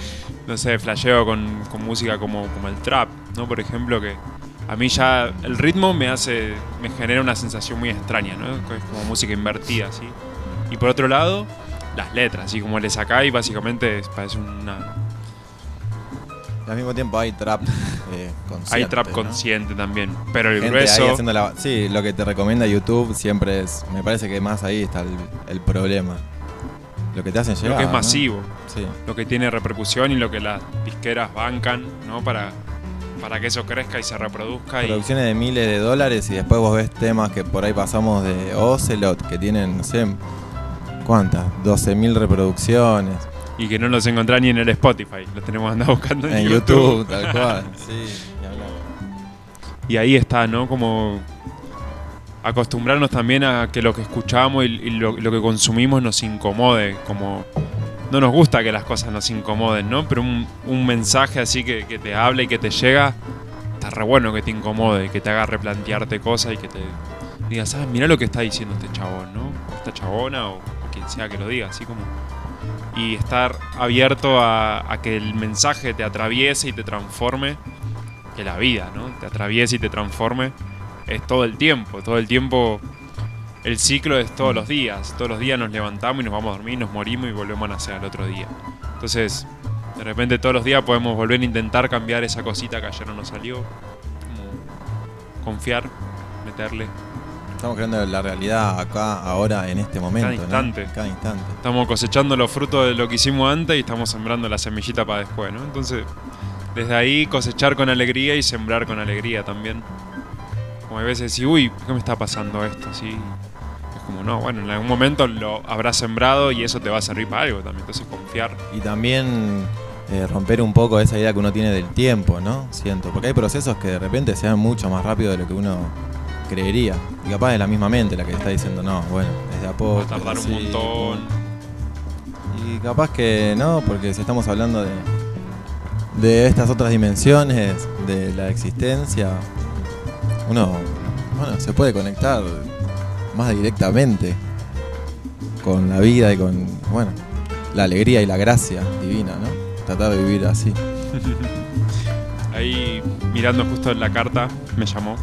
no sé, flasheo con, con música como, como el trap, ¿no? Por ejemplo, que a mí ya el ritmo me hace, me genera una sensación muy extraña, ¿no? Es como música invertida, ¿sí? Y por otro lado, las letras, así como le sacáis, básicamente parece una... Y al mismo tiempo hay trap eh, consciente. Hay trap ¿no? consciente también, pero el Gente grueso... ahí haciendo la- sí, lo que te recomienda YouTube siempre es... Me parece que más ahí está el, el problema. Lo que te hacen llegar, Lo que es ¿no? masivo, Sí. lo que tiene repercusión y lo que las disqueras bancan, ¿no? Para, para que eso crezca y se reproduzca. Y, Producciones de miles de dólares y después vos ves temas que por ahí pasamos de Ocelot, que tienen, no sé, ¿cuántas? doce mil reproducciones. y que no los encontrás ni en el Spotify, los tenemos andado buscando en, En YouTube. YouTube, tal cual, sí, ni hablar. Y ahí está, ¿no? Como acostumbrarnos también a que lo que escuchamos y, y lo, lo que consumimos nos incomode, como no nos gusta que las cosas nos incomoden, ¿no? Pero un, un mensaje así que, que te habla y que te llega, está re bueno que te incomode, que te haga replantearte cosas y que te digas, ah, mirá lo que está diciendo este chabón, ¿no? O esta chabona o, o quien sea que lo diga, así como... Y estar abierto a, a que el mensaje te atraviese y te transforme, que la vida, ¿no? Te atraviese y te transforme, es todo el tiempo, todo el tiempo... El ciclo es todos los días, todos los días nos levantamos y nos vamos a dormir, nos morimos y volvemos a nacer al otro día. Entonces, de repente todos los días podemos volver a intentar cambiar esa cosita que ayer no nos salió, como confiar, meterle. Estamos creando la realidad acá, ahora, en este momento. Cada instante. ¿no? Cada instante. Estamos cosechando los frutos de lo que hicimos antes y estamos sembrando la semillita para después, ¿no? Entonces, desde ahí cosechar con alegría y sembrar con alegría también. Como a veces decís, uy, ¿por qué me está pasando esto? ¿Sí? Es como, no, bueno, en algún momento lo habrás sembrado y eso te va a servir para algo también. Entonces, confiar. Y también eh, romper un poco esa idea que uno tiene del tiempo, ¿no? Siento. Porque hay procesos que de repente se dan mucho más rápido de lo que uno creería. Y capaz es la misma mente la que está diciendo, no, bueno, desde a poco. Va a tardar un montón. Y capaz que no, porque si estamos hablando de, de estas otras dimensiones de la existencia, uno, bueno, se puede conectar más directamente con la vida y con, bueno, la alegría y la gracia divina, ¿no? Tratar de vivir así. Ahí, mirando justo en la carta, me llamó,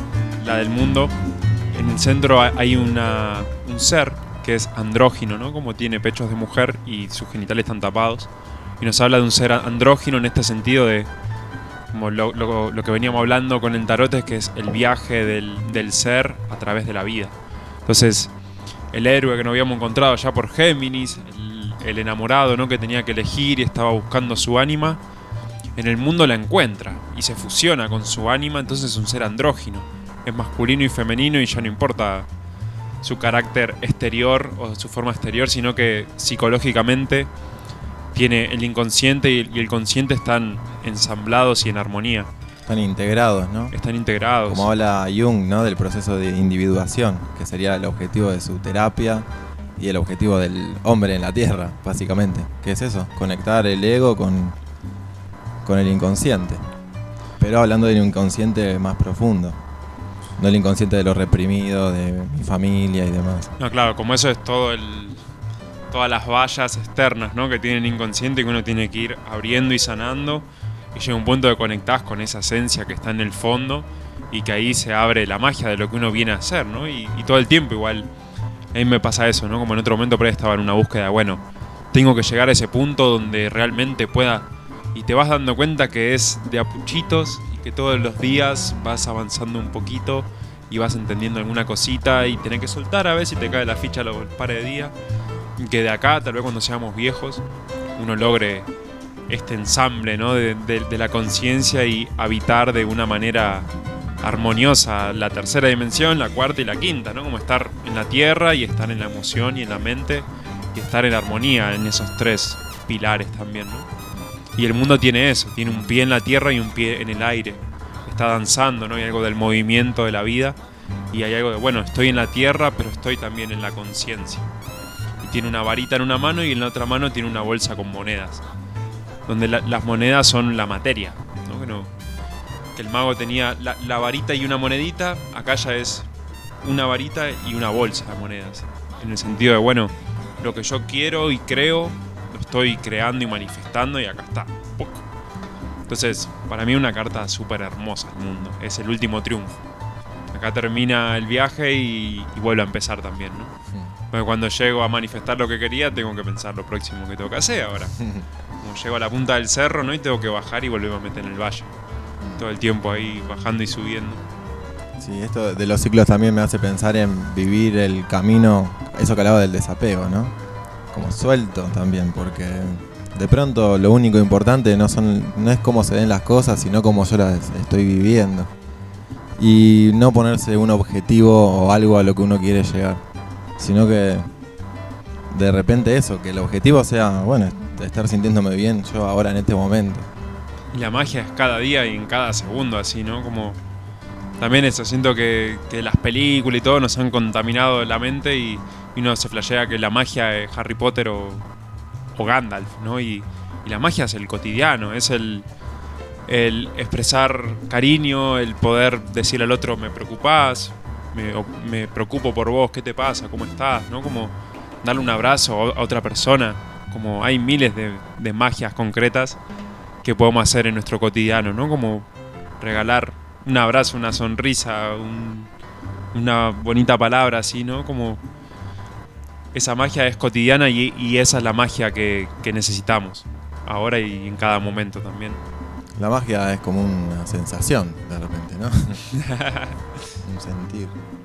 la del mundo. En el centro hay una, un ser que es andrógino, ¿no? Como tiene pechos de mujer y sus genitales están tapados. Y nos habla de un ser andrógino en este sentido de... Como lo, lo, lo que veníamos hablando con el tarot es que es el viaje del, del ser a través de la vida. Entonces, el héroe que nos habíamos encontrado ya por Géminis, el, el enamorado, ¿no? Que tenía que elegir y estaba buscando su ánima, en el mundo la encuentra y se fusiona con su ánima, entonces es un ser andrógino. Es masculino y femenino y ya no importa su carácter exterior o su forma exterior, sino que psicológicamente tiene el inconsciente y el consciente están ensamblados y en armonía. Están integrados, ¿no? Están integrados. Como habla Jung, ¿no? Del proceso de individuación, que sería el objetivo de su terapia y el objetivo del hombre en la Tierra, básicamente. ¿Qué es eso? Conectar el ego con, con el inconsciente. Pero hablando del inconsciente más profundo. No el inconsciente de lo reprimido, de mi familia y demás. No, claro, como eso es todo el... todas las vallas externas, ¿no? Que tiene el inconsciente y que uno tiene que ir abriendo y sanando, y llega un punto de conectás con esa esencia que está en el fondo y que ahí se abre la magia de lo que uno viene a hacer, ¿no? Y, y todo el tiempo igual a mí me pasa eso, ¿no? Como en otro momento por ahí estaba en una búsqueda, bueno, tengo que llegar a ese punto donde realmente pueda, y te vas dando cuenta que es de a puchitos y que todos los días vas avanzando un poquito y vas entendiendo alguna cosita y tenés que soltar a ver si te cae la ficha a los pares de días. Que de acá, tal vez cuando seamos viejos, uno logre este ensamble, ¿no? de, de, de la conciencia y habitar de una manera armoniosa la tercera dimensión, la cuarta y la quinta, ¿no? Como estar en la tierra y estar en la emoción y en la mente y estar en armonía en esos tres pilares también, ¿no? Y el mundo tiene eso, tiene un pie en la tierra y un pie en el aire. Está danzando, ¿no? Hay algo del movimiento de la vida y hay algo de, bueno, estoy en la tierra, pero estoy también en la conciencia. Tiene una varita en una mano y en la otra mano tiene una bolsa con monedas, donde la, las monedas son la materia, ¿no? Que, no, que el mago tenía la, la varita y una monedita, acá ya es una varita y una bolsa de monedas, en el sentido de, bueno, lo que yo quiero y creo lo estoy creando y manifestando y acá está, Entonces, para mí una carta súper hermosa al mundo. Es el último triunfo. Acá termina el viaje y, y vuelve a empezar también, ¿no? Porque cuando llego a manifestar lo que quería, tengo que pensar lo próximo que tengo que hacer ahora. Como llego a la punta del cerro, ¿no? Y tengo que bajar y volver a meter en el valle. Todo el tiempo ahí bajando y subiendo. Sí, esto de los ciclos también me hace pensar en vivir el camino, eso que hablaba del desapego, ¿no? Como suelto también, porque de pronto lo único importante no son no es cómo se ven las cosas, sino cómo yo las estoy viviendo. Y no ponerse un objetivo o algo a lo que uno quiere llegar, sino que de repente eso, que el objetivo sea, bueno, estar sintiéndome bien yo ahora en este momento. Y la magia es cada día y en cada segundo así, ¿no? Como también eso, siento que, que las películas y todo nos han contaminado la mente y, y uno se flashea que la magia es Harry Potter o, o Gandalf, ¿no? Y, y la magia es el cotidiano, es el, el expresar cariño, el poder decirle al otro me preocupás, me, me preocupo por vos, ¿qué te pasa? ¿Cómo estás? ¿No? Como darle un abrazo a otra persona, como hay miles de, de magias concretas que podemos hacer en nuestro cotidiano, ¿no? Como regalar un abrazo, una sonrisa, un, una bonita palabra así, ¿no? Como esa magia es cotidiana y, y esa es la magia que, que necesitamos ahora y en cada momento también. La magia es como una sensación de repente, ¿no? Un sentir.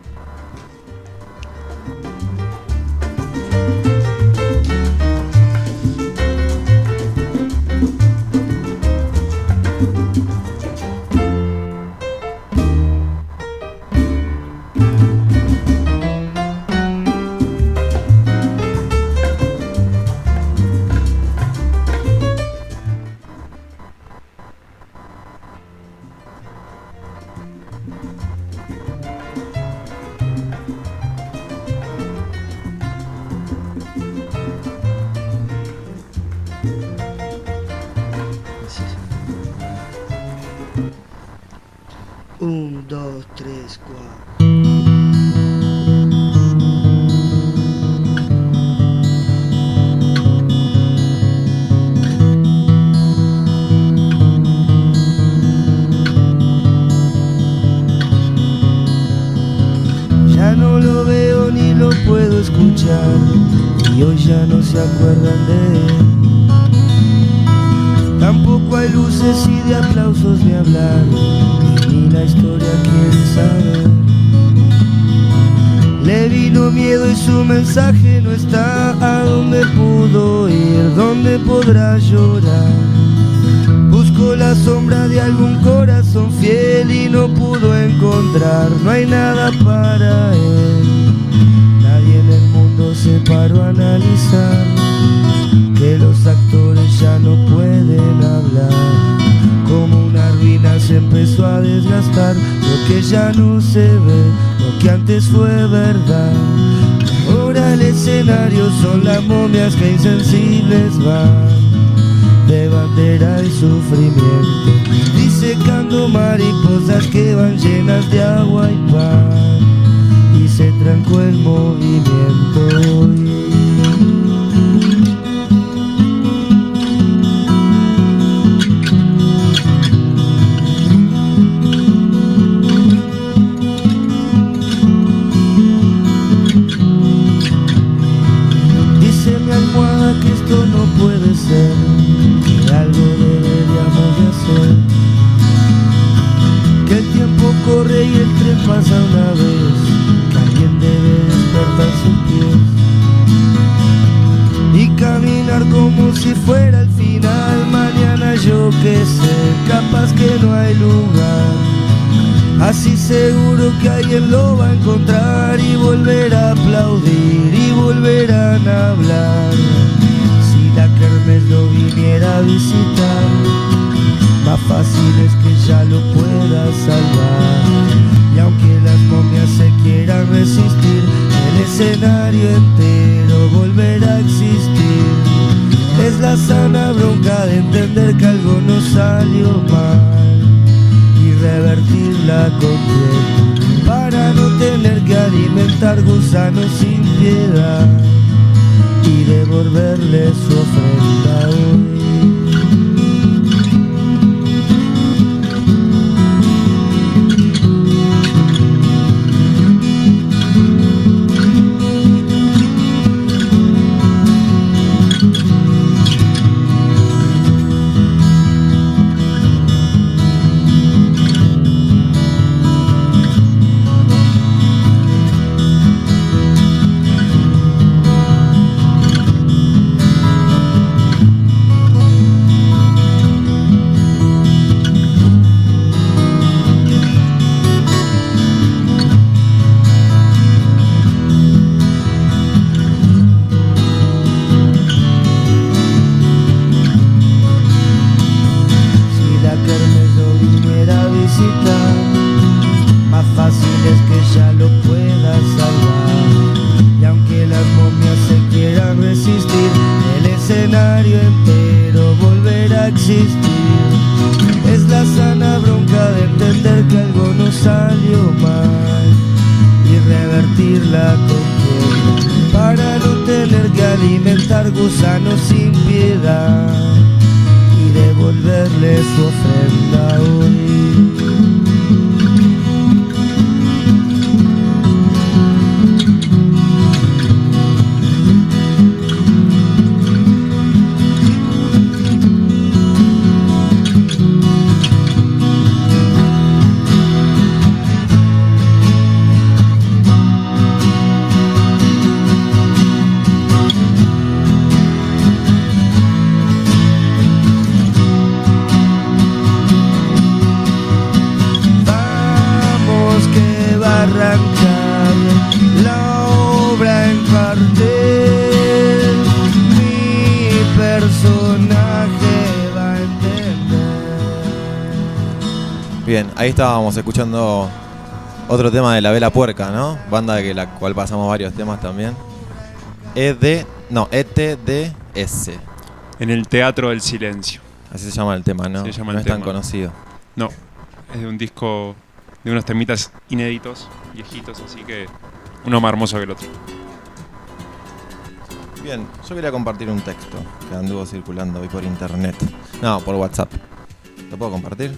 Un, dos, tres, cuatro. Ya no lo veo ni lo puedo escuchar y hoy ya no se acuerdan de él. Tampoco hay luces y de aplausos ni hablar, ni la historia quiere saber. Le vino miedo y su mensaje no está. ¿A dónde pudo ir? ¿Dónde podrá llorar? Buscó la sombra de algún corazón fiel y no pudo encontrar. No hay nada para él. Nadie en el mundo se paró a analizar que los actores ya no pueden hablar. Como una ruina se empezó a desgastar lo que ya no se ve, lo que antes fue verdad. Ahora el escenario son las momias que insensibles van de bandera y sufrimiento, disecando mariposas que van llenas de agua y pan. Y se trancó el movimiento. Que esto no puede ser, que algo deberíamos de hacer, que el tiempo corre y el tren pasa una vez, que alguien debe despertar sus pies y caminar como si fuera el final. Mañana yo que sé, capaz que no hay lugar, así seguro que alguien lo va a encontrar y volver a aplaudir y volverán a hablar. Si la kermés lo viniera a visitar, más fácil es que ya lo pueda salvar. Y aunque las momias se quieran resistir, el escenario entero volverá a existir. Es la sana bronca de entender que algo no salió mal y revertirla con tiempo, para no tener que alimentar gusanos sin piedad y devolverle su ofrenda hoy. existir. Es la sana bronca de entender que algo no salió mal y revertir la contienda para no tener que alimentar gusanos sin piedad y devolverle su ofrenda hoy. Bien, ahí estábamos escuchando otro tema de La Vela Puerca, ¿no? Banda de la cual pasamos varios temas también. E D, no, E T D S. En el Teatro del Silencio. Así se llama el tema, ¿no? Se llama no el es tan tema. conocido. No, es de un disco de unos temitas inéditos, viejitos, así que uno más hermoso que el otro. Bien, yo quería compartir un texto que anduvo circulando hoy por internet. No, por WhatsApp. ¿Lo puedo compartir?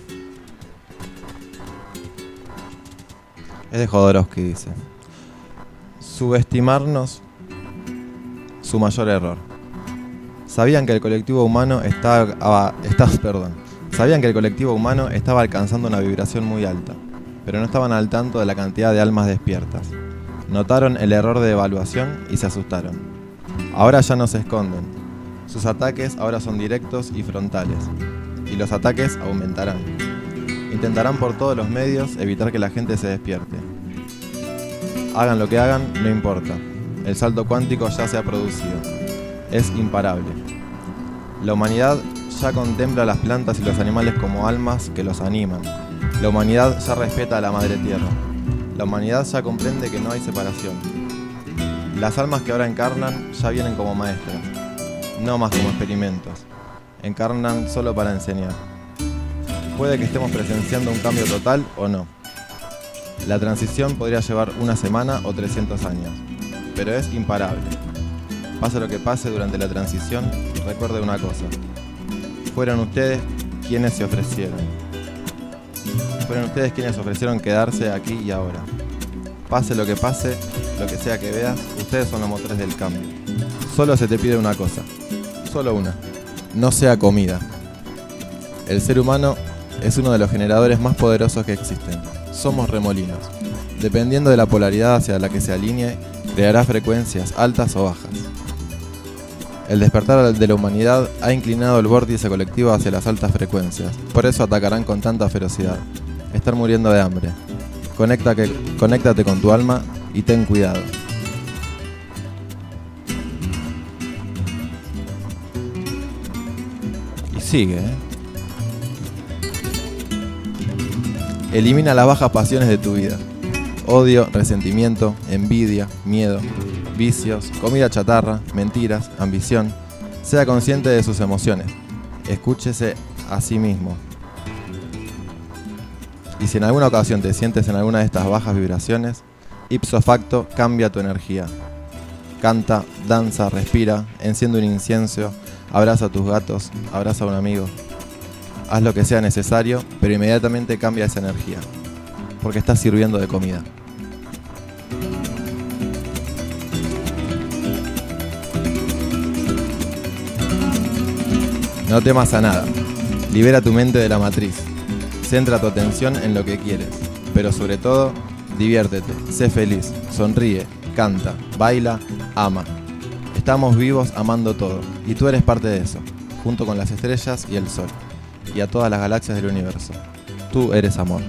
Es de Jodorowsky, dice: subestimarnos, su mayor error. Sabían que el colectivo humano estaba, estaba, perdón, sabían que el colectivo humano estaba alcanzando una vibración muy alta, pero no estaban al tanto de la cantidad de almas despiertas. Notaron el error de evaluación y se asustaron. Ahora ya no se esconden. Sus ataques ahora son directos y frontales, y los ataques aumentarán. Intentarán por todos los medios evitar que la gente se despierte. Hagan lo que hagan, no importa. El salto cuántico ya se ha producido. Es imparable. La humanidad ya contempla a las plantas y los animales como almas que los animan. La humanidad ya respeta a la madre tierra. La humanidad ya comprende que no hay separación. Las almas que ahora encarnan ya vienen como maestras, no más como experimentos. Encarnan solo para enseñar. Puede que estemos presenciando un cambio total o no. La transición podría llevar una semana o trescientos años, pero es imparable. Pase lo que pase durante la transición, recuerde una cosa: fueron ustedes quienes se ofrecieron. Fueron ustedes quienes ofrecieron quedarse aquí y ahora. Pase lo que pase, lo que sea que veas, ustedes son los motores del cambio. Solo se te pide una cosa, solo una: no sea comida. El ser humano es uno de los generadores más poderosos que existen. Somos remolinos. Dependiendo de la polaridad hacia la que se alinee, creará frecuencias altas o bajas. El despertar de la humanidad ha inclinado el vórtice colectivo hacia las altas frecuencias. Por eso atacarán con tanta ferocidad. Están muriendo de hambre. Conecta que, conéctate con tu alma y ten cuidado. Y sigue, ¿eh? Elimina las bajas pasiones de tu vida. Odio, resentimiento, envidia, miedo, vicios, comida chatarra, mentiras, ambición. Sea consciente de sus emociones. Escúchese a sí mismo. Y si en alguna ocasión te sientes en alguna de estas bajas vibraciones, ipso facto cambia tu energía. Canta, danza, respira, enciende un incienso, abraza a tus gatos, abraza a un amigo. Haz lo que sea necesario, pero inmediatamente cambia esa energía, porque estás sirviendo de comida. No temas a nada. Libera tu mente de la matriz. Centra tu atención en lo que quieres, pero sobre todo, diviértete, sé feliz, sonríe, canta, baila, ama. Estamos vivos amando todo, y tú eres parte de eso, junto con las estrellas y el sol, y a todas las galaxias del universo. Tú eres amor.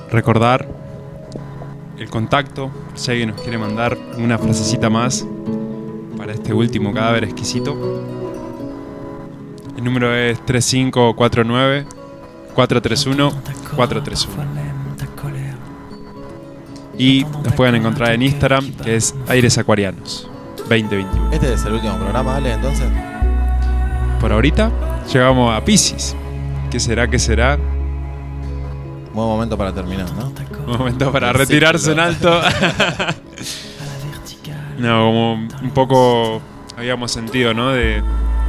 recordar el contacto, si alguien nos quiere mandar una frasecita más para este último cadáver exquisito. El número es tres cinco cuatro nueve, cuatro tres uno, cuatro tres uno. Y nos pueden encontrar en Instagram, que es Aires Acuarianos veinte veintiuno. Este es el último programa, ¿vale? Entonces, por ahorita llegamos a Piscis. ¿Qué será? ¿Qué será? Buen momento para terminar, ¿no? Buen momento para retirarse en alto. No, como un poco habíamos sentido, ¿no? De,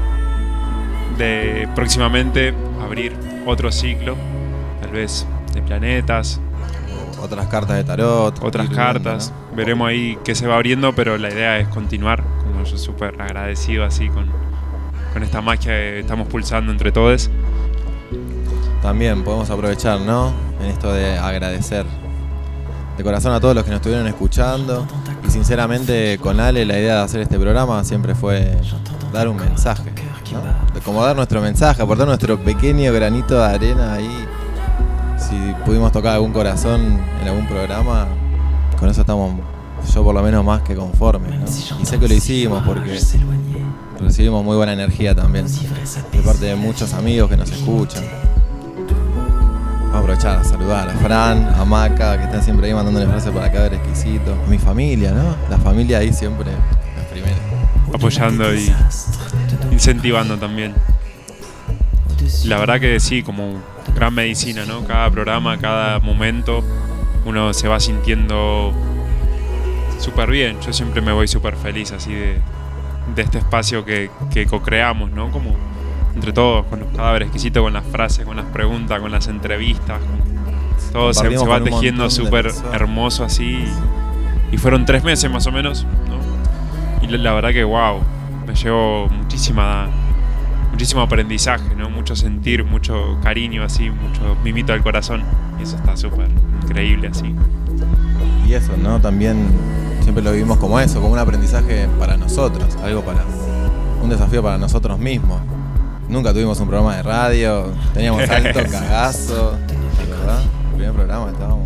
de próximamente abrir otro ciclo, tal vez de planetas. Otras cartas de tarot. Otras cartas. ¿No? Veremos ahí qué se va abriendo, pero la idea es continuar. Como yo súper agradecido así con, con esta magia que estamos pulsando entre todos. También podemos aprovechar, ¿no? En esto de agradecer de corazón a todos los que nos estuvieron escuchando. Y sinceramente con Ale la idea de hacer este programa siempre fue dar un mensaje, ¿no? De como dar nuestro mensaje, aportar nuestro pequeño granito de arena ahí. Si pudimos tocar algún corazón en algún programa, con eso estamos, yo por lo menos, más que conformes, ¿no? Y sé que lo hicimos porque recibimos muy buena energía también de parte de muchos amigos que nos escuchan. Vamos a aprovechar a saludar a Fran, a Maca, que están siempre ahí mandándole frases para caber exquisito. A mi familia, ¿no? La familia ahí siempre las primeras. Apoyando y incentivando también. La verdad que sí, como gran medicina, ¿no? Cada programa, cada momento, uno se va sintiendo súper bien. Yo siempre me voy súper feliz así de, de este espacio que, que co-creamos, ¿no? Como entre todos, con los cadáveres exquisitos, con las frases, con las preguntas, con las entrevistas. Con, todo se, se va tejiendo súper hermoso así. Y fueron tres meses más o menos, ¿no? Y la, la verdad que wow, me llevo muchísima, muchísimo aprendizaje, ¿no? Mucho sentir, mucho cariño así, mucho mimito al corazón. Y eso está súper increíble así. Y eso, ¿no? También siempre lo vivimos como eso, como un aprendizaje para nosotros, algo para, un desafío para nosotros mismos. Nunca tuvimos un programa de radio, teníamos alto cagazo, ¿verdad? El primer programa estábamos.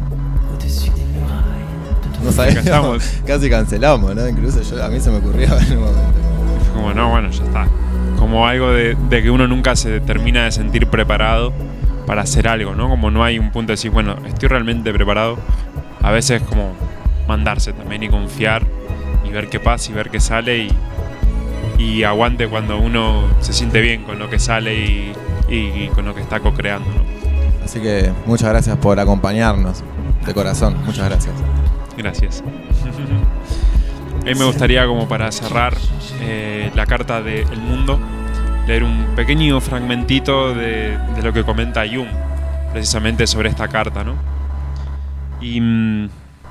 No sabíamos, casi cancelamos, ¿no? Incluso yo, a mí se me ocurría en un momento. Como no, bueno, ya está. Como algo de, de que uno nunca se termina de sentir preparado para hacer algo, ¿no? Como no hay un punto de decir, bueno, estoy realmente preparado. A veces como mandarse también y confiar y ver qué pasa y ver qué sale y, y aguante cuando uno se siente bien con lo que sale y, y, y con lo que está co-creando, ¿no? Así que muchas gracias por acompañarnos, de corazón, muchas gracias. Gracias. A mí me gustaría, como para cerrar eh, la carta de El Mundo, leer un pequeño fragmentito de, de lo que comenta Jung, precisamente sobre esta carta, ¿no? Y mmm,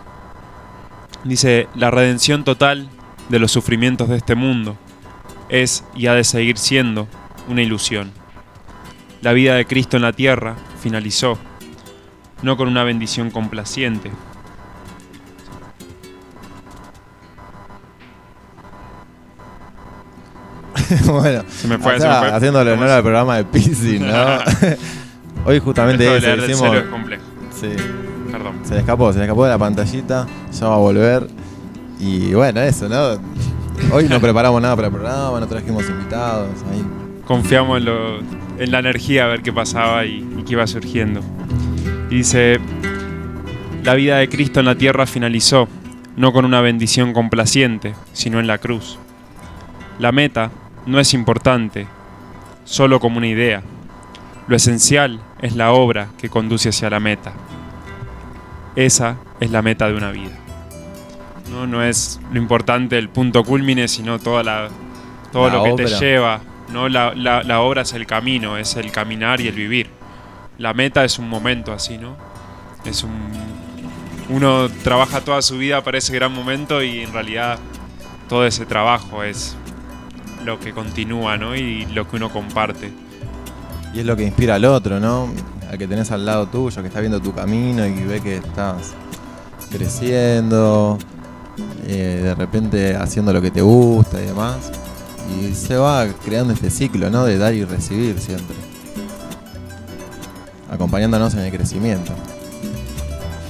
dice: la redención total de los sufrimientos de este mundo es y ha de seguir siendo una ilusión. La vida de Cristo en la tierra finalizó, no con una bendición complaciente. Bueno, se me fue, acá, se me fue. Haciéndole honor al programa de Piscis, ¿no? Hoy justamente Esto de eso leer del hicimos. cero es complejo. Sí. Perdón. Se le escapó, se le escapó de la pantallita, ya va a volver. Y bueno, eso, ¿no? Hoy no preparamos nada para el programa, no trajimos invitados. Ahí. Confiamos en, lo, en la energía a ver qué pasaba y, y qué iba surgiendo. Y dice: la vida de Cristo en la tierra finalizó, no con una bendición complaciente, sino en la cruz. La meta no es importante, solo como una idea. Lo esencial es la obra que conduce hacia la meta. Esa es la meta de una vida. No, no es lo importante el punto culmine, sino toda la, todo la lo que obra. te lleva. ¿No? La, la, la obra es el camino, es el caminar y el vivir. La meta es un momento así, ¿no? Es un... Uno trabaja toda su vida para ese gran momento y en realidad todo ese trabajo es lo que continúa, ¿no? Y lo que uno comparte. Y es lo que inspira al otro, ¿no? Al que tenés al lado tuyo, que está viendo tu camino y ve que estás creciendo, eh, de repente haciendo lo que te gusta y demás. Y se va creando este ciclo, ¿no? De dar y recibir siempre, acompañándonos en el crecimiento.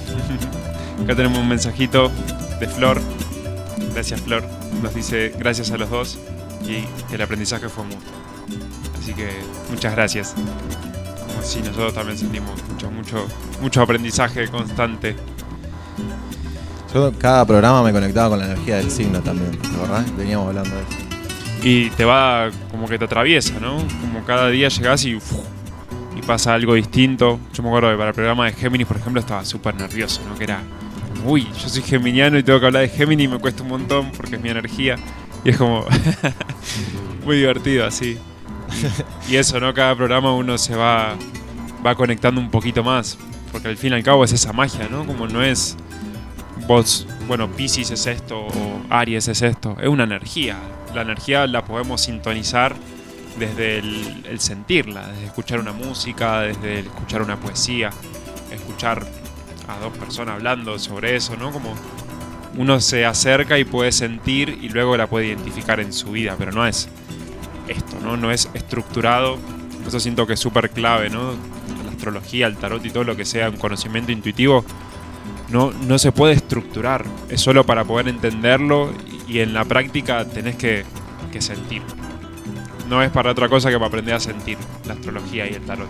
Acá tenemos un mensajito de Flor. Gracias, Flor. Nos dice gracias a los dos y que el aprendizaje fue mutuo. Así que muchas gracias. Como si nosotros también sentimos mucho, mucho, mucho aprendizaje constante. Yo cada programa me conectaba con la energía del signo también, ¿verdad? Veníamos hablando de eso. Y te va, como que te atraviesa, ¿no? Como cada día llegás y, uf, y pasa algo distinto. Yo me acuerdo que para el programa de Géminis, por ejemplo, estaba súper nervioso, ¿no? Que era, uy, yo soy geminiano y tengo que hablar de Géminis y me cuesta un montón porque es mi energía. Y es como muy divertido así. Y, y eso, ¿no? Cada programa uno se va, va conectando un poquito más. Porque al fin y al cabo es esa magia, ¿no? Como no es vos, bueno, Piscis es esto o Aries es esto. Es una energía. La energía la podemos sintonizar desde el, el sentirla, desde escuchar una música, desde el escuchar una poesía, escuchar a dos personas hablando sobre eso, ¿no? Como uno se acerca y puede sentir y luego la puede identificar en su vida, pero no es esto, ¿no? No es estructurado. Eso siento que es súper clave, ¿no? La astrología, el tarot y todo lo que sea un conocimiento intuitivo no, no se puede estructurar. Es solo para poder entenderlo y en la práctica tenés que, que sentir. No es para otra cosa que para aprender a sentir la astrología y el tarot.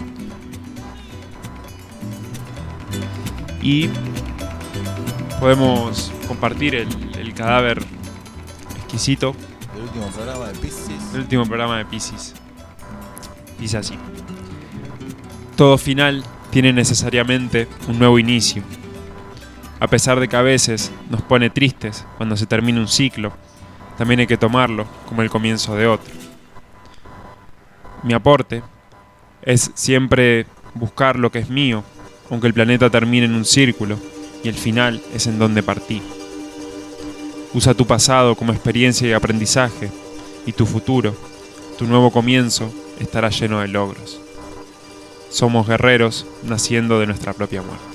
Y podemos compartir el, el cadáver exquisito. El último programa de Piscis. El último programa de Piscis. Dice así: todo final tiene necesariamente un nuevo inicio. A pesar de que a veces nos pone tristes cuando se termina un ciclo, también hay que tomarlo como el comienzo de otro. Mi aporte es siempre buscar lo que es mío, aunque el planeta termine en un círculo y el final es en donde partí. Usa tu pasado como experiencia y aprendizaje, y tu futuro, tu nuevo comienzo, estará lleno de logros. Somos guerreros naciendo de nuestra propia muerte.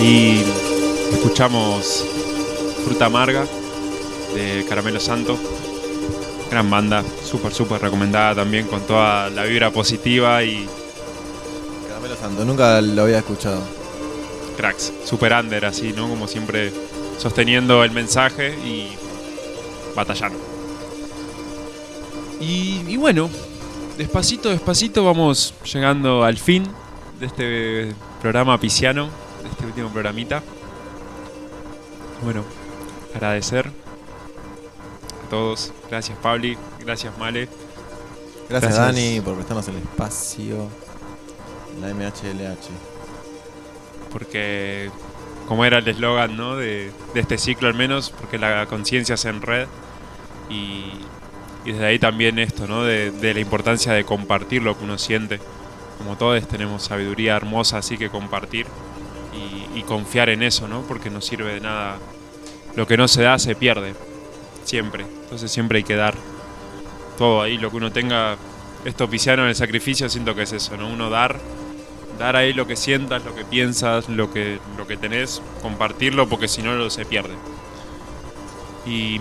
Ahí escuchamos Fruta Amarga de Caramelo Santo. Gran banda, súper, súper recomendada también, con toda la vibra positiva y... Caramelo Santo, nunca lo había escuchado. Cracks, super under así, ¿no? Como siempre sosteniendo el mensaje y batallando. Y, y bueno, despacito, despacito vamos llegando al fin de este programa pisciano, de este último programita. Bueno, agradecer a todos. Gracias, Pabli. Gracias, Male. Gracias, Gracias, Dani, por prestarnos el espacio. La M H L H. Porque, como era el eslogan, ¿no? de, de este ciclo al menos, porque la conciencia se enreda. Y, y desde ahí también esto, ¿no? De, de la importancia de compartir lo que uno siente. Como todos tenemos sabiduría hermosa así que compartir. Y, y confiar en eso, ¿no? Porque no sirve de nada. Lo que no se da se pierde. Siempre. Entonces siempre hay que dar todo ahí. Lo que uno tenga. Esto pisciano en el sacrificio siento que es eso, ¿no? Uno dar. Dar ahí lo que sientas, lo que piensas, lo que, lo que tenés. Compartirlo porque si no lo se pierde. Y...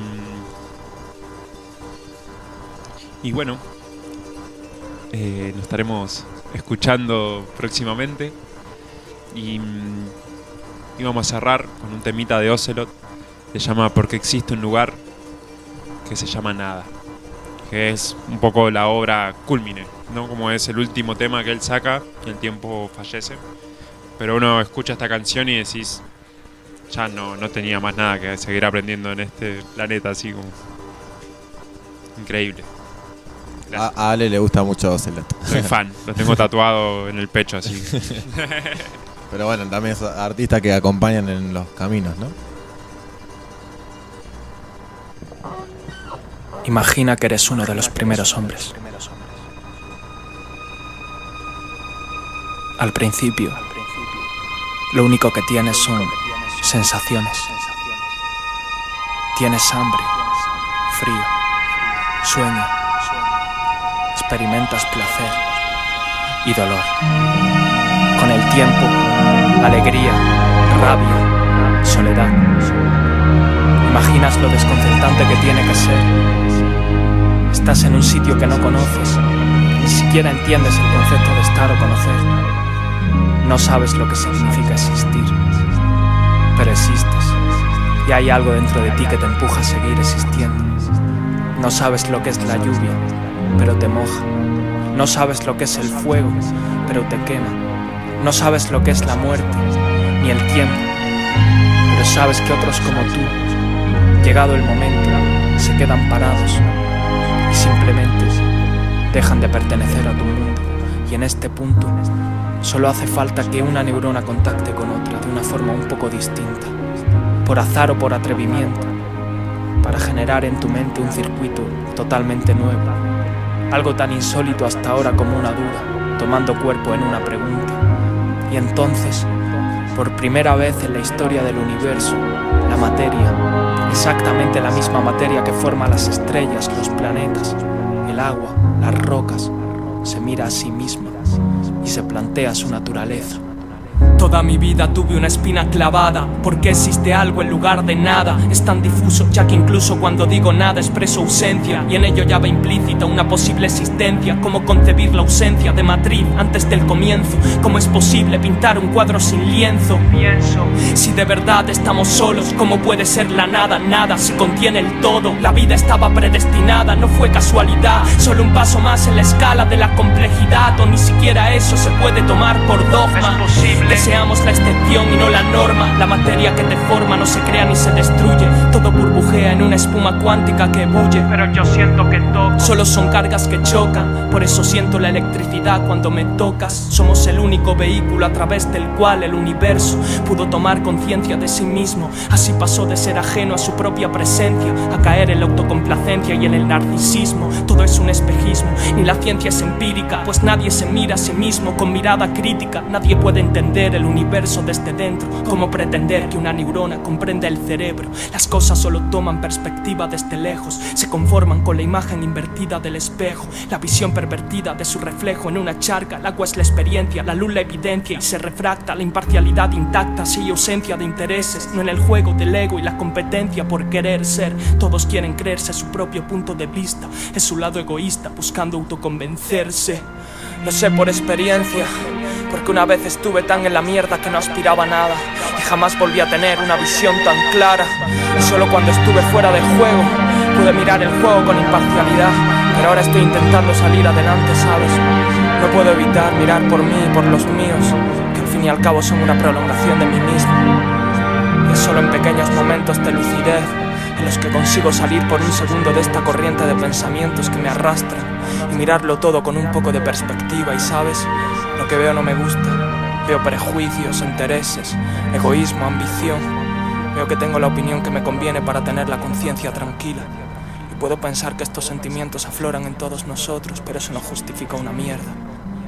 Y bueno. Eh, nos estaremos escuchando próximamente. Y... Y vamos a cerrar con un temita de Ocelot. Se llama Porque existe un lugar que se llama Nada, que es un poco la obra culmine, ¿no? Como es el último tema que él saca y el tiempo fallece. Pero uno escucha esta canción y decís, ya no, no tenía más nada que seguir aprendiendo en este planeta, así como increíble. A, a Ale le gusta mucho Ocelot. Soy fan, lo tengo tatuado en el pecho así. Pero bueno, también es artistas que acompañan en los caminos, ¿no? Imagina que eres uno de los primeros hombres. Al principio, lo único que tienes son sensaciones. Tienes hambre, frío, sueño. Experimentas placer y dolor. Con el tiempo, alegría, rabia, soledad. Imaginas lo desconcertante que tiene que ser. Estás en un sitio que no conoces, ni siquiera entiendes el concepto de estar o conocer. No sabes lo que significa existir, pero existes, y hay algo dentro de ti que te empuja a seguir existiendo. No sabes lo que es la lluvia, pero te moja. No sabes lo que es el fuego, pero te quema. No sabes lo que es la muerte, ni el tiempo, pero sabes que otros como tú, llegado el momento, se quedan parados y simplemente dejan de pertenecer a tu mundo. Y en este punto solo hace falta que una neurona contacte con otra de una forma un poco distinta, por azar o por atrevimiento, para generar en tu mente un circuito totalmente nuevo, algo tan insólito hasta ahora como una duda, tomando cuerpo en una pregunta. Y entonces, por primera vez en la historia del universo, la materia, exactamente la misma materia que forma las estrellas, los planetas, el agua, las rocas, se mira a sí misma y se plantea su naturaleza. Toda mi vida tuve una espina clavada. ¿Por qué existe algo en lugar de nada? Es tan difuso ya que incluso cuando digo nada expreso ausencia, y en ello ya va implícita una posible existencia. ¿Cómo concebir la ausencia de matriz antes del comienzo? ¿Cómo es posible pintar un cuadro sin lienzo? Pienso, si de verdad estamos solos, ¿cómo puede ser la nada nada si contiene el todo? La vida estaba predestinada, no fue casualidad, solo un paso más en la escala de la complejidad, o ni siquiera eso se puede tomar por dogma. Es posible. Deseamos la excepción y no la norma. La materia que te forma no se crea ni se destruye. Todo burbujea en una espuma cuántica que bulle. Pero yo siento que toco. Solo son cargas que chocan. Por eso siento la electricidad cuando me tocas. Somos el único vehículo a través del cual el universo pudo tomar conciencia de sí mismo. Así pasó de ser ajeno a su propia presencia a caer en la autocomplacencia y en el narcisismo. Todo es un espejismo. Ni la ciencia es empírica, pues nadie se mira a sí mismo con mirada crítica. Nadie puede entender el el universo desde dentro. ¿Cómo pretender que una neurona comprenda el cerebro? Las cosas solo toman perspectiva desde lejos, se conforman con la imagen invertida del espejo, la visión pervertida de su reflejo en una charca. El agua es la experiencia, la luz la evidencia, y se refracta la imparcialidad intacta si hay ausencia de intereses, no en el juego del ego y la competencia por querer ser. Todos quieren creerse su propio punto de vista, es su lado egoísta buscando autoconvencerse. Lo sé por experiencia, porque una vez estuve tan en la mierda que no aspiraba a nada y jamás volví a tener una visión tan clara. Y solo cuando estuve fuera de juego pude mirar el juego con imparcialidad, pero ahora estoy intentando salir adelante, ¿sabes? No puedo evitar mirar por mí y por los míos, que al fin y al cabo son una prolongación de mí mismo. Y es solo en pequeños momentos de lucidez en los que consigo salir por un segundo de esta corriente de pensamientos que me arrastran y mirarlo todo con un poco de perspectiva. Y sabes, lo que veo no me gusta. Veo prejuicios, intereses, egoísmo, ambición. Veo que tengo la opinión que me conviene para tener la conciencia tranquila. Y puedo pensar que estos sentimientos afloran en todos nosotros, pero eso no justifica una mierda.